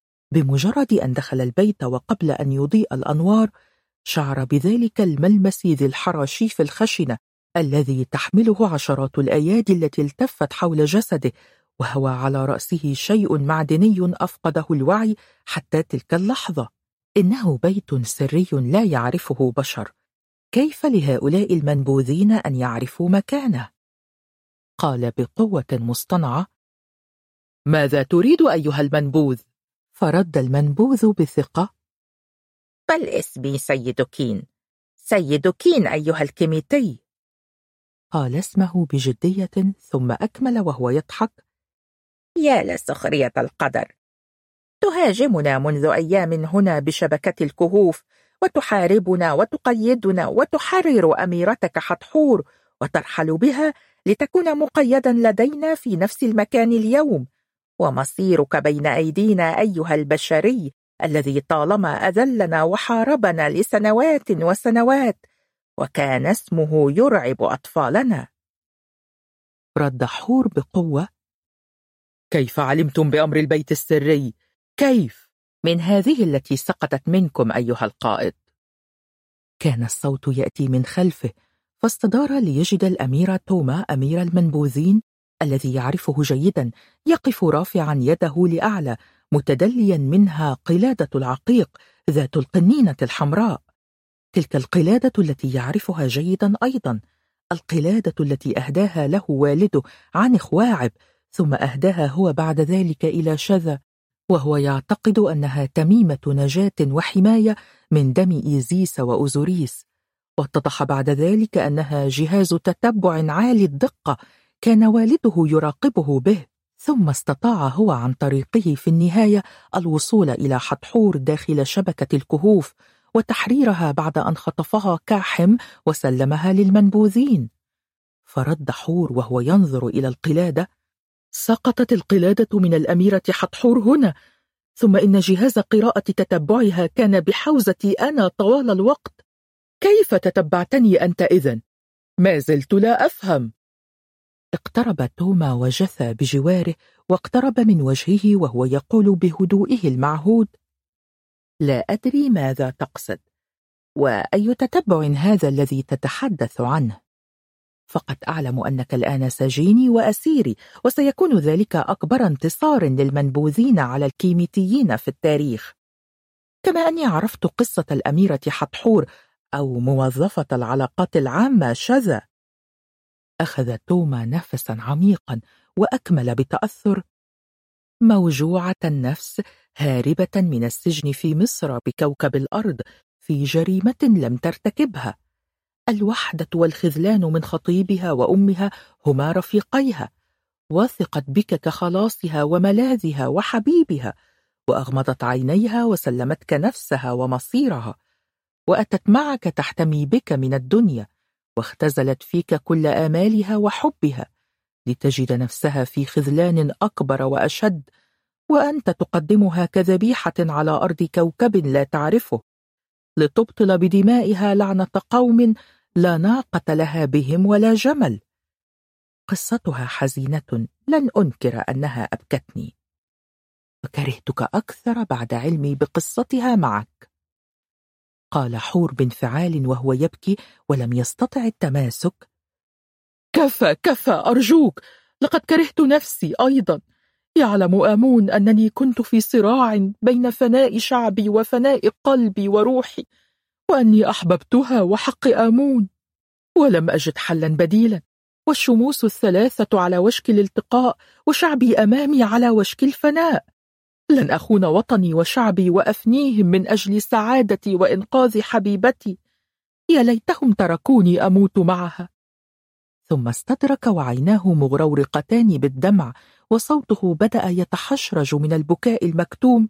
بمجرد أن دخل البيت وقبل أن يضيء الأنوار شعر بذلك الملمس ذي الحراشيف الخشنة الذي تحمله عشرات الأيادي التي التفت حول جسده، وهوى على رأسه شيء معدني أفقده الوعي حتى تلك اللحظة. إنه بيت سري لا يعرفه بشر، كيف لهؤلاء المنبوذين أن يعرفوا مكانه؟ قال بقوة مصطنعة: ماذا تريد أيها المنبوذ؟ فرد المنبوذ بثقة: بل اسمي سيد كين، سيد كين أيها الكيميتي. قال اسمه بجدية ثم أكمل وهو يضحك: يا لسخرية القدر، تهاجمنا منذ أيام هنا بشبكة الكهوف وتحاربنا وتقيدنا وتحرر أميرتك حتحور وترحل بها لتكون مقيدا لدينا في نفس المكان اليوم، ومصيرك بين أيدينا أيها البشري الذي طالما أذلنا وحاربنا لسنوات وسنوات وكان اسمه يرعب أطفالنا. رد حور بقوة: كيف علمتم بأمر البيت السري؟ كيف؟ من هذه التي سقطت منكم أيها القائد. كان الصوت يأتي من خلفه، فاستدار ليجد الأمير توما أمير المنبوذين الذي يعرفه جيدا يقف رافعا يده لأعلى متدليا منها قلادة العقيق ذات القنينة الحمراء، تلك القلادة التي يعرفها جيدا أيضا، القلادة التي أهداها له والده عن خواعب، ثم أهداها هو بعد ذلك إلى شذا، وهو يعتقد أنها تميمة نجاة وحماية من دم إيزيس وأوزوريس. واتضح بعد ذلك أنها جهاز تتبع عالي الدقة كان والده يراقبه به، ثم استطاع هو عن طريقه في النهاية الوصول إلى حتحور داخل شبكة الكهوف وتحريرها بعد أن خطفها كاحم وسلمها للمنبوذين. فرد حور وهو ينظر إلى القلادة: سقطت القلادة من الأميرة حتحور هنا، ثم إن جهاز قراءة تتبعها كان بحوزتي أنا طوال الوقت. كيف تتبعتني أنت إذن؟ ما زلت لا أفهم. اقترب توما وجثى بجواره واقترب من وجهه وهو يقول بهدوئه المعهود: لا أدري ماذا تقصد، وأي تتبع هذا الذي تتحدث عنه؟ فقد أعلم أنك الآن سجيني وأسيري، وسيكون ذلك أكبر انتصار للمنبوذين على الكيميتيين في التاريخ، كما أني عرفت قصة الأميرة حتحور أو موظفة العلاقات العامة شذا. أخذ توما نفسا عميقا وأكمل بتأثر: موجوعة النفس هاربة من السجن في مصر بكوكب الأرض في جريمة لم ترتكبها. الوحدة والخذلان من خطيبها وأمها هما رفيقيها، وثقت بك كخلاصها وملاذها وحبيبها، وأغمضت عينيها وسلمتك نفسها ومصيرها، وأتت معك تحتمي بك من الدنيا، واختزلت فيك كل آمالها وحبها، لتجد نفسها في خذلان أكبر وأشد، وأنت تقدمها كذبيحة على أرض كوكب لا تعرفه، لتبطل بدمائها لعنة قوم لا ناقة لها بهم ولا جمل. قصتها حزينة، لن أنكر أنها أبكتني، وكرهتك أكثر بعد علمي بقصتها معك. قال حور بانفعال وهو يبكي ولم يستطع التماسك: كفى كفى أرجوك، لقد كرهت نفسي أيضا. يعلم آمون أنني كنت في صراع بين فناء شعبي وفناء قلبي وروحي، وأني أحببتها وحق آمون، ولم أجد حلا بديلا، والشموس الثلاثة على وشك الالتقاء، وشعبي أمامي على وشك الفناء. لن أخون وطني وشعبي وأفنيهم من أجل سعادتي وإنقاذ حبيبتي. يا ليتهم تركوني أموت معها. ثم استدرك وعيناه مغرورقتان بالدمع، وصوته بدأ يتحشرج من البكاء المكتوم: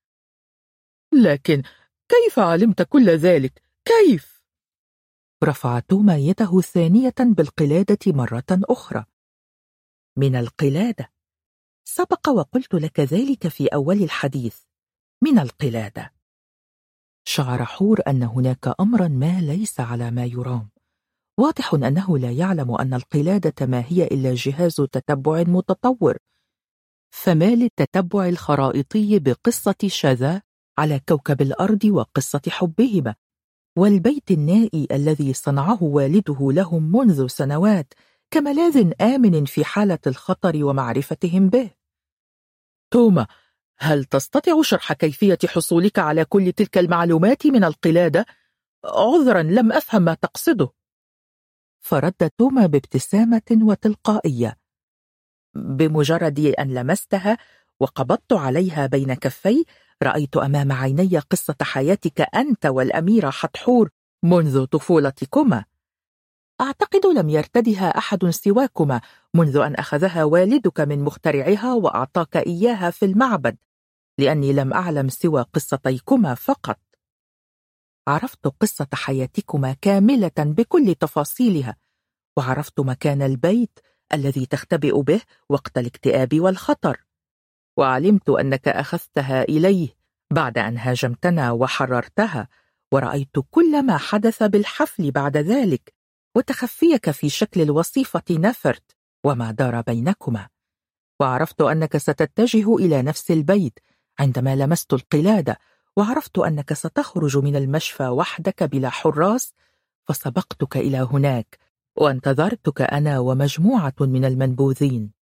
لكن كيف علمت كل ذلك؟ كيف؟ رفع توما يده ثانية بالقلادة مرة أخرى. من القلادة، سبق وقلت لك ذلك في أول الحديث، من القلادة. شعر حور أن هناك أمرا ما ليس على ما يرام. واضح أنه لا يعلم أن القلادة ما هي إلا جهاز تتبع متطور، فما للتتبع الخرائطي بقصة شذا على كوكب الأرض وقصة حبهما والبيت النائي الذي صنعه والده لهم منذ سنوات كملاذ آمن في حالة الخطر ومعرفتهم به. توما، هل تستطيع شرح كيفية حصولك على كل تلك المعلومات من القلادة؟ عذرا، لم أفهم ما تقصده. فرد توما بابتسامة وتلقائية: بمجرد أن لمستها وقبضت عليها بين كفي، رأيت أمام عيني قصة حياتك أنت والأميرة حتحور منذ طفولتكما. أعتقد لم يرتدها أحد سواكما منذ أن أخذها والدك من مخترعها وأعطاك إياها في المعبد، لأني لم أعلم سوى قصتيكما فقط. عرفت قصة حياتكما كاملة بكل تفاصيلها، وعرفت مكان البيت الذي تختبئ به وقت الاكتئاب والخطر، وعلمت أنك أخذتها إليه بعد أن هاجمتنا وحررتها، ورأيت كل ما حدث بالحفل بعد ذلك، وتخفيك في شكل الوصيفة نفرت وما دار بينكما، وعرفت أنك ستتجه إلى نفس البيت عندما لمست القلادة، وعرفت أنك ستخرج من المشفى وحدك بلا حراس، فسبقتك إلى هناك وانتظرتك أنا ومجموعة من المنبوذين.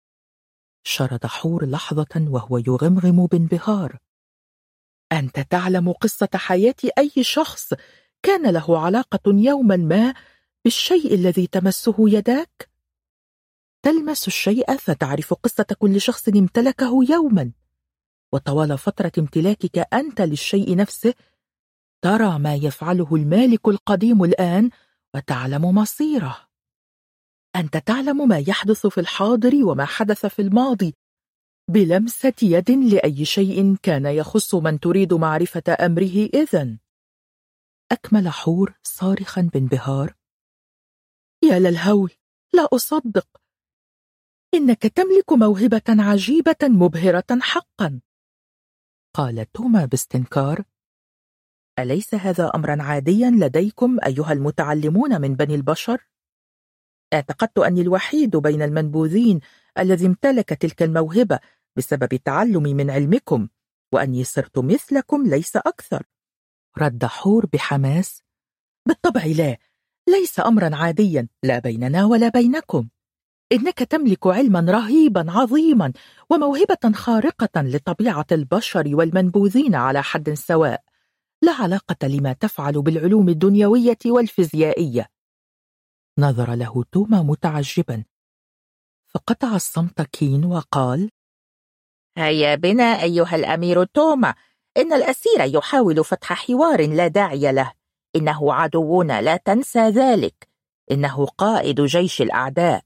شرد حور لحظة وهو يغمغم بانبهار. أنت تعلم قصة حياة أي شخص كان له علاقة يوما ما بالشيء الذي تمسه يداك؟ تلمس الشيء فتعرف قصة كل شخص امتلكه يوما، وطوال فترة امتلاكك أنت للشيء نفسه ترى ما يفعله المالك القديم الآن وتعلم مصيره. أنت تعلم ما يحدث في الحاضر وما حدث في الماضي بلمسة يد لأي شيء كان يخص من تريد معرفة أمره إذن. أكمل حور صارخا بانبهار. يا للهول، لا أصدق، إنك تملك موهبة عجيبة مبهرة حقا. قال توما باستنكار. أليس هذا أمرا عاديا لديكم أيها المتعلمون من بني البشر؟ اعتقدت أني الوحيد بين المنبوذين الذي امتلك تلك الموهبة بسبب تعلمي من علمكم، وأني صرت مثلكم ليس أكثر. رد حور بحماس. بالطبع لا، ليس أمرا عاديا لا بيننا ولا بينكم. إنك تملك علما رهيبا عظيما وموهبة خارقة لطبيعة البشر والمنبوذين على حد سواء، لا علاقة لما تفعل بالعلوم الدنيوية والفيزيائية. نظر له توما متعجبا، فقطع الصمت كين وقال: هيا بنا أيها الأمير توما، إن الأسير يحاول فتح حوار لا داعي له. إنه عدونا، لا تنسى ذلك. إنه قائد جيش الأعداء.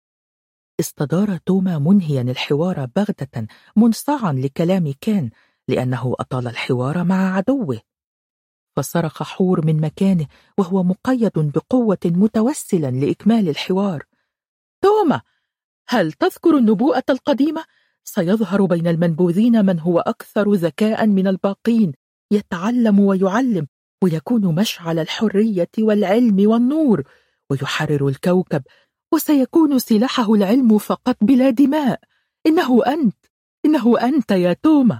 استدار توما منهيا الحوار بغتة منصاعا لكلام كين لأنه أطال الحوار مع عدوه. فصرخ حور من مكانه وهو مقيد بقوة متوسلا لإكمال الحوار: توما، هل تذكر النبوءة القديمة؟ سيظهر بين المنبوذين من هو أكثر ذكاء من الباقين، يتعلم ويعلم ويكون مشعل الحرية والعلم والنور، ويحرر الكوكب، وسيكون سلاحه العلم فقط بلا دماء. إنه أنت، إنه أنت يا توما.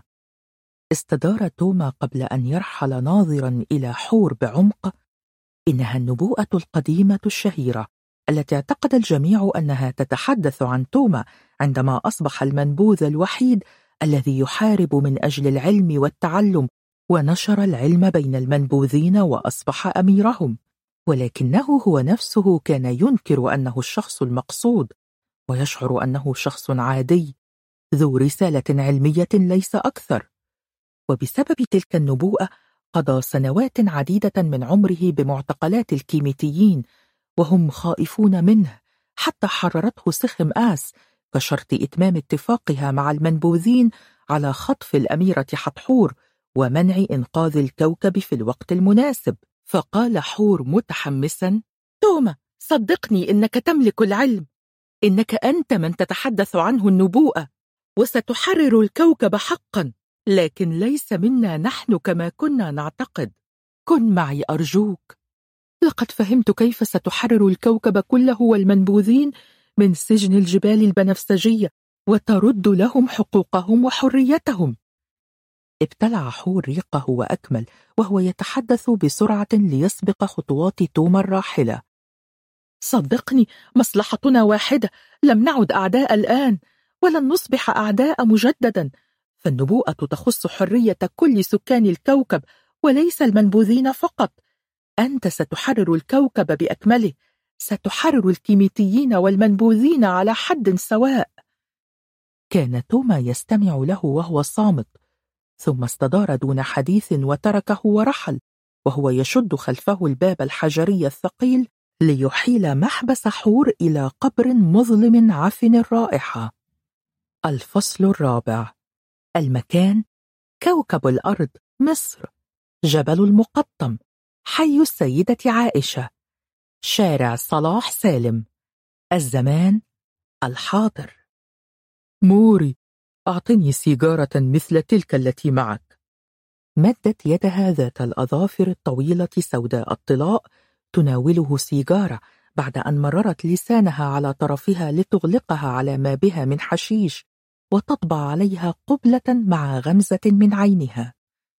استدار توما قبل أن يرحل ناظرا إلى حور بعمق. إنها النبوءة القديمة الشهيرة التي اعتقد الجميع أنها تتحدث عن توما عندما أصبح المنبوذ الوحيد الذي يحارب من أجل العلم والتعلم ونشر العلم بين المنبوذين وأصبح أميرهم. ولكنه هو نفسه كان ينكر أنه الشخص المقصود، ويشعر أنه شخص عادي ذو رسالة علمية ليس أكثر. وبسبب تلك النبوءة قضى سنوات عديدة من عمره بمعتقلات الكيميتيين، وهم خائفون منه، حتى حررته سخم آس كشرط إتمام اتفاقها مع المنبوذين على خطف الأميرة حتحور ومنع إنقاذ الكوكب في الوقت المناسب. فقال حور متحمسا: توما، صدقني، إنك تملك العلم، إنك أنت من تتحدث عنه النبوءة، وستحرر الكوكب حقا، لكن ليس منا نحن كما كنا نعتقد. كن معي أرجوك. لقد فهمت كيف ستحرر الكوكب كله والمنبوذين من سجن الجبال البنفسجية وترد لهم حقوقهم وحريتهم. ابتلع حور ريقه وأكمل وهو يتحدث بسرعة ليسبق خطوات توما الراحلة: صدقني، مصلحتنا واحدة، لم نعد أعداء الآن، ولن نصبح أعداء مجددا، فالنبوءة تخص حرية كل سكان الكوكب وليس المنبوذين فقط. أنت ستحرر الكوكب بأكمله، ستحرر الكيميتيين والمنبوذين على حد سواء. كان توما يستمع له وهو صامت، ثم استدار دون حديث وتركه ورحل، وهو يشد خلفه الباب الحجري الثقيل ليحيل محبس حور إلى قبر مظلم عفن الرائحة. الفصل الرابع. المكان: كوكب الأرض، مصر، جبل المقطم، حي السيدة عائشة، شارع صلاح سالم. الزمان: الحاضر. موري، أعطني سيجارة مثل تلك التي معك. مدت يدها ذات الأظافر الطويلة سوداء الطلاء تناوله سيجارة بعد أن مررت لسانها على طرفها لتغلقها على ما بها من حشيش وتطبع عليها قبلة مع غمزة من عينها.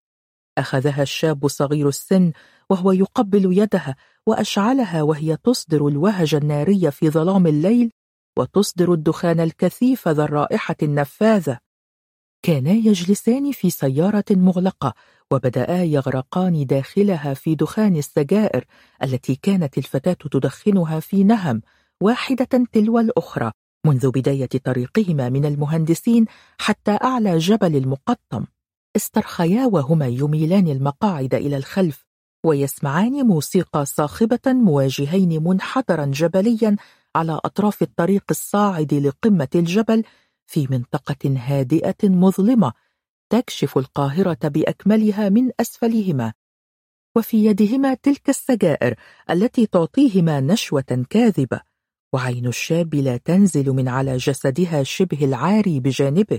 أخذها الشاب صغير السن وهو يقبل يدها وأشعلها وهي تصدر الوهج الناري في ظلام الليل وتصدر الدخان الكثيف ذا الرائحة النفاذة. كانا يجلسان في سيارة مغلقة، وبدأا يغرقان داخلها في دخان السجائر التي كانت الفتاة تدخنها في نهم واحدة تلو الأخرى منذ بداية طريقهما من المهندسين حتى أعلى جبل المقطم. استرخيا وهما يميلان المقاعد إلى الخلف ويسمعان موسيقى صاخبة مواجهين منحدرا جبليا على أطراف الطريق الصاعد لقمة الجبل في منطقة هادئة مظلمة تكشف القاهرة بأكملها من أسفلهما، وفي يدهما تلك السجائر التي تعطيهما نشوة كاذبة، وعين الشاب لا تنزل من على جسدها شبه العاري بجانبه.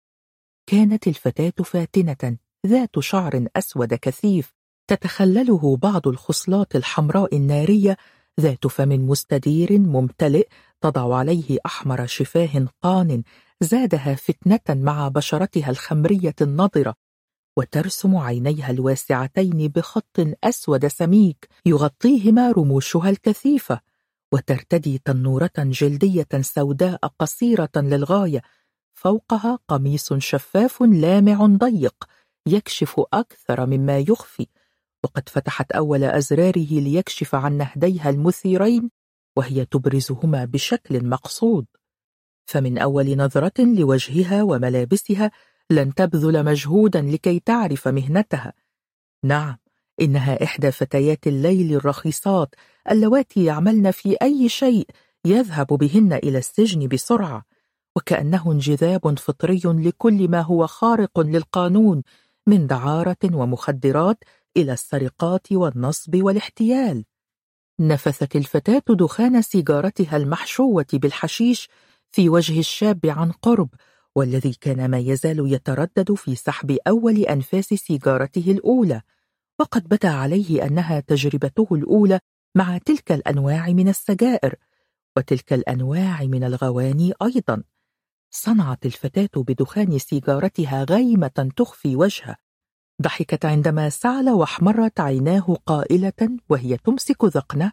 كانت الفتاة فاتنة ذات شعر أسود كثيف تتخلله بعض الخصلات الحمراء النارية، ذات فم مستدير ممتلئ تضع عليه أحمر شفاه قان زادها فتنة مع بشرتها الخمرية النضرة، وترسم عينيها الواسعتين بخط أسود سميك يغطيهما رموشها الكثيفة، وترتدي تنورة جلدية سوداء قصيرة للغاية، فوقها قميص شفاف لامع ضيق يكشف أكثر مما يخفي، وقد فتحت أول أزراره ليكشف عن نهديها المثيرين وهي تبرزهما بشكل مقصود. فمن أول نظرة لوجهها وملابسها لن تبذل مجهودا لكي تعرف مهنتها. نعم، إنها إحدى فتيات الليل الرخيصات اللواتي يعملن في أي شيء يذهب بهن إلى السجن بسرعة، وكأنه انجذاب فطري لكل ما هو خارق للقانون من دعارة ومخدرات إلى السرقات والنصب والاحتيال. نفثت الفتاة دخان سيجارتها المحشوة بالحشيش في وجه الشاب عن قرب، والذي كان ما يزال يتردد في سحب أول أنفاس سيجارته الأولى، وقد بدا عليه أنها تجربته الأولى مع تلك الأنواع من السجائر وتلك الأنواع من الغواني أيضا. صنعت الفتاة بدخان سيجارتها غيمة تخفي وجهها، ضحكت عندما سعل واحمرت عيناه قائلة وهي تمسك ذقنه: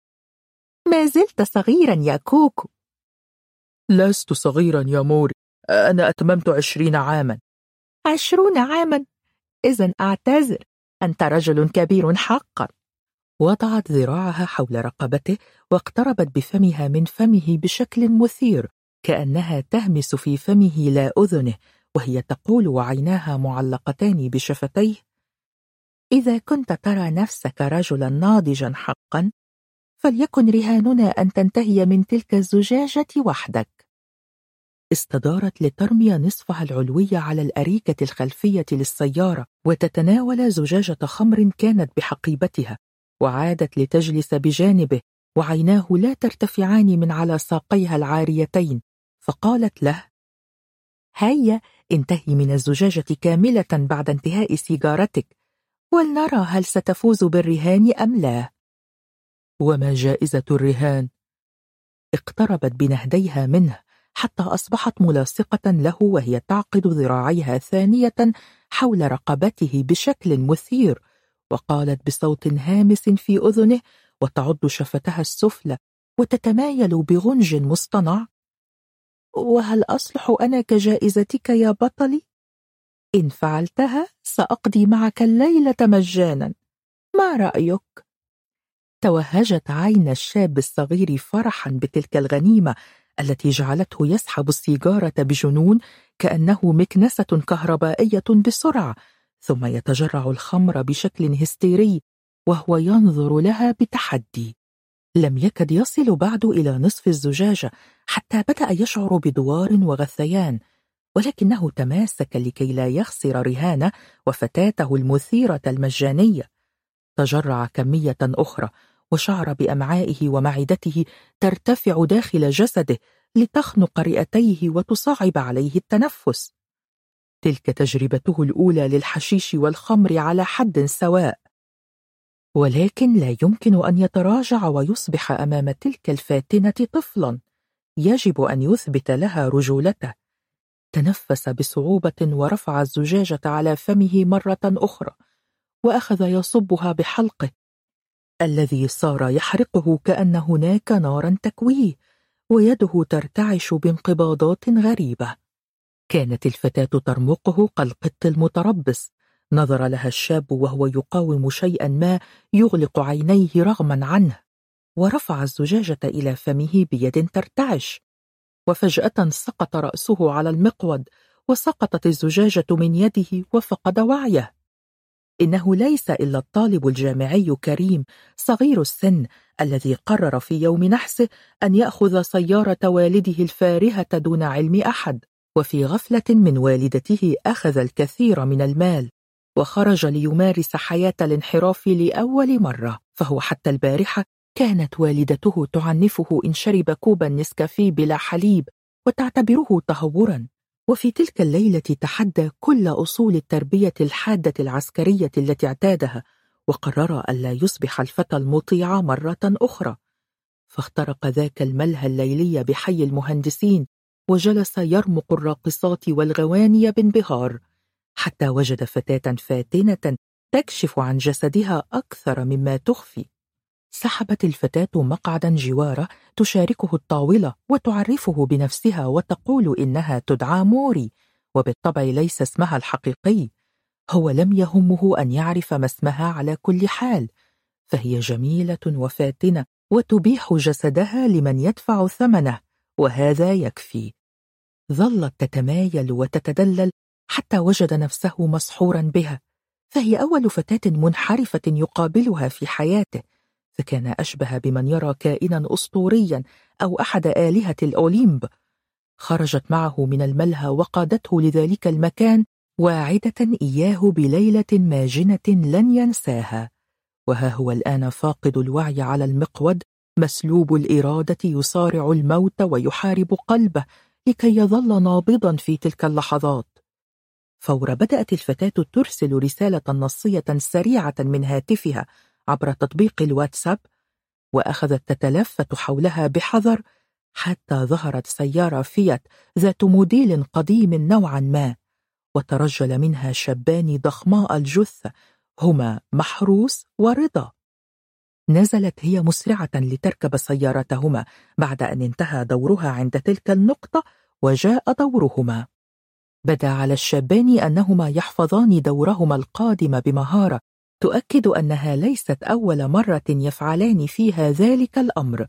ما زلت صغيرا يا كوكو. لست صغيرا يا موري، أنا أتممت عشرين عاما. عشرون عاما؟ إذن أعتذر، أنت رجل كبير حقا. وضعت ذراعها حول رقبته واقتربت بفمها من فمه بشكل مثير، كأنها تهمس في فمه لا أذنه، وهي تقول وعيناها معلقتان بشفتيه: إذا كنت ترى نفسك رجلا ناضجا حقا فليكن رهاننا أن تنتهي من تلك الزجاجة وحدك. استدارت لترمي نصفها العلوي على الأريكة الخلفية للسيارة وتتناول زجاجة خمر كانت بحقيبتها، وعادت لتجلس بجانبه وعيناه لا ترتفعان من على ساقيها العاريتين، فقالت له: هيا انتهي من الزجاجة كاملة بعد انتهاء سيجارتك، ولنرى هل ستفوز بالرهان أم لا. وما جائزة الرهان؟ اقتربت بنهديها منه حتى أصبحت ملاصقة له وهي تعقد ذراعيها ثانية حول رقبته بشكل مثير، وقالت بصوت هامس في أذنه وتعض شفتها السفلى وتتمايل بغنج مصطنع: وهل أصلح أنا كجائزتك يا بطلي؟ إن فعلتها سأقضي معك الليلة مجانا، ما رأيك؟ توهجت عين الشاب الصغير فرحا بتلك الغنيمة التي جعلته يسحب السيجارة بجنون كأنه مكنسة كهربائية بسرعة، ثم يتجرع الخمر بشكل هستيري وهو ينظر لها بتحدي. لم يكد يصل بعد إلى نصف الزجاجة حتى بدأ يشعر بدوار وغثيان، ولكنه تماسك لكي لا يخسر رهانه وفتاته المثيرة المجانية. تجرع كمية أخرى وشعر بأمعائه ومعدته ترتفع داخل جسده لتخنق رئتيه وتصعب عليه التنفس. تلك تجربته الأولى للحشيش والخمر على حد سواء، ولكن لا يمكن أن يتراجع ويصبح أمام تلك الفاتنة طفلا، يجب أن يثبت لها رجولته. تنفس بصعوبة ورفع الزجاجة على فمه مرة أخرى وأخذ يصبها بحلقه الذي صار يحرقه كأن هناك نارا تكويه، ويده ترتعش بانقباضات غريبة. كانت الفتاة ترمقه كالقط المتربص. نظر لها الشاب وهو يقاوم شيئا ما يغلق عينيه رغما عنه، ورفع الزجاجة إلى فمه بيد ترتعش، وفجأة سقط رأسه على المقود، وسقطت الزجاجة من يده وفقد وعيه. إنه ليس إلا الطالب الجامعي كريم صغير السن الذي قرر في يوم نحسه أن يأخذ سيارة والده الفارهة دون علم أحد، وفي غفلة من والدته أخذ الكثير من المال وخرج ليمارس حياة الانحراف لأول مرة. فهو حتى البارحة كانت والدته تعنفه إن شرب كوبا نسكافيه بلا حليب وتعتبره تهورا. وفي تلك الليلة تحدى كل أصول التربية الحادة العسكرية التي اعتادها، وقرر ألا يصبح الفتى المطيع مرة أخرى. فاخترق ذاك الملهى الليلي بحي المهندسين، وجلس يرمق الراقصات والغواني بانبهار، حتى وجد فتاة فاتنة تكشف عن جسدها أكثر مما تخفي. سحبت الفتاة مقعدا جواره تشاركه الطاولة وتعرفه بنفسها وتقول إنها تدعى موري، وبالطبع ليس اسمها الحقيقي. هو لم يهمه أن يعرف ما اسمها على كل حال، فهي جميلة وفاتنة وتبيح جسدها لمن يدفع ثمنه، وهذا يكفي. ظلت تتمايل وتتدلل حتى وجد نفسه مسحورا بها، فهي أول فتاة منحرفة يقابلها في حياته، فكان أشبه بمن يرى كائنا أسطوريا أو أحد آلهة الأوليمب. خرجت معه من الملهى وقادته لذلك المكان، واعدة إياه بليلة ماجنة لن ينساها. وها هو الآن فاقد الوعي على المقود، مسلوب الإرادة، يصارع الموت ويحارب قلبه لكي يظل نابضا في تلك اللحظات. فور بدأت الفتاة ترسل رسالة نصية سريعة من هاتفها عبر تطبيق الواتساب، وأخذت تتلفت حولها بحذر حتى ظهرت سيارة فيات ذات موديل قديم نوعا ما، وترجل منها شابان ضخماء الجثة، هما محروس ورضا. نزلت هي مسرعة لتركب سيارتهما بعد أن انتهى دورها عند تلك النقطة، وجاء دورهما. بدا على الشابان أنهما يحفظان دورهما القادم بمهارة تؤكد أنها ليست أول مرة يفعلان فيها ذلك الأمر.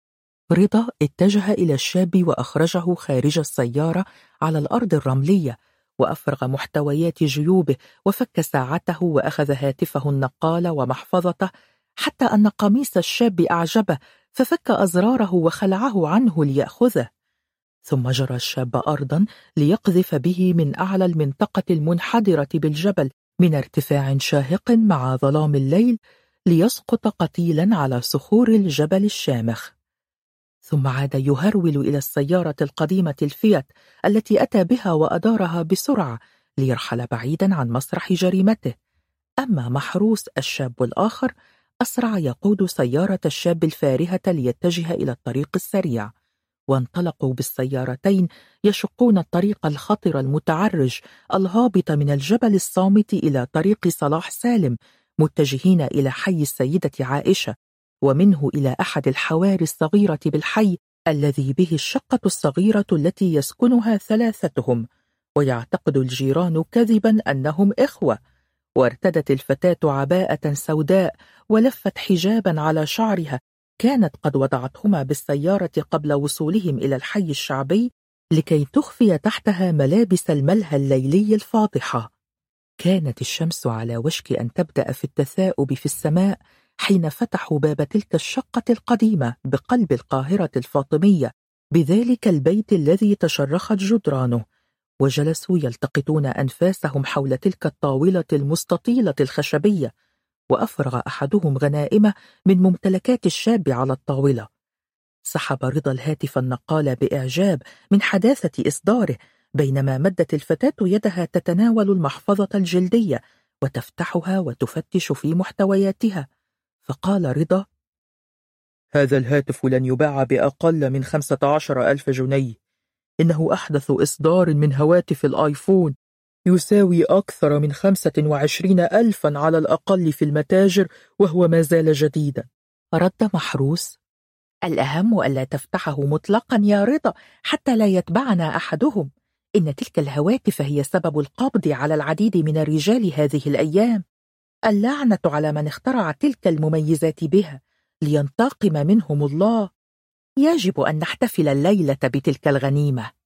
رضا اتجه إلى الشاب وأخرجه خارج السيارة على الأرض الرملية، وأفرغ محتويات جيوبه وفك ساعته وأخذ هاتفه النقال ومحفظته، حتى أن قميص الشاب أعجبه ففك أزراره وخلعه عنه ليأخذه. ثم جرى الشاب أرضا ليقذف به من أعلى المنطقة المنحدرة بالجبل من ارتفاع شاهق مع ظلام الليل، ليسقط قتيلا على صخور الجبل الشامخ. ثم عاد يهرول إلى السيارة القديمة الفيات التي أتى بها وأدارها بسرعة ليرحل بعيدا عن مسرح جريمته. أما محروس الشاب الآخر أسرع يقود سيارة الشاب الفارهة ليتجه إلى الطريق السريع، وانطلقوا بالسيارتين يشقون الطريق الخطر المتعرج الهابط من الجبل الصامت إلى طريق صلاح سالم، متجهين إلى حي السيدة عائشة، ومنه إلى أحد الحواري الصغيرة بالحي الذي به الشقة الصغيرة التي يسكنها ثلاثتهم، ويعتقد الجيران كذبا أنهم إخوة. وارتدت الفتاة عباءة سوداء ولفت حجابا على شعرها كانت قد وضعتهما بالسيارة قبل وصولهم إلى الحي الشعبي، لكي تخفي تحتها ملابس الملهى الليلي الفاضحة. كانت الشمس على وشك أن تبدأ في التثاؤب في السماء حين فتحوا باب تلك الشقة القديمة بقلب القاهرة الفاطمية، بذلك البيت الذي تشرخت جدرانه، وجلسوا يلتقطون أنفاسهم حول تلك الطاولة المستطيلة الخشبية. وأفرغ أحدهم غنائمه من ممتلكات الشاب على الطاولة. سحب رضا الهاتف النقال بإعجاب من حداثة إصداره، بينما مدت الفتاة يدها تتناول المحفظة الجلدية وتفتحها وتفتش في محتوياتها. فقال رضا: هذا الهاتف لن يباع بأقل من خمسة عشر ألف جنيه، إنه أحدث إصدار من هواتف الآيفون، يساوي أكثر من خمسة وعشرين ألفا على الأقل في المتاجر، وهو ما زال جديدا. رد محروس: الأهم ألا تفتحه مطلقا يا رضا حتى لا يتبعنا أحدهم. إن تلك الهواتف هي سبب القبض على العديد من الرجال هذه الأيام. اللعنة على من اخترع تلك المميزات بها لينتقم منهم الله. يجب أن نحتفل الليلة بتلك الغنيمة.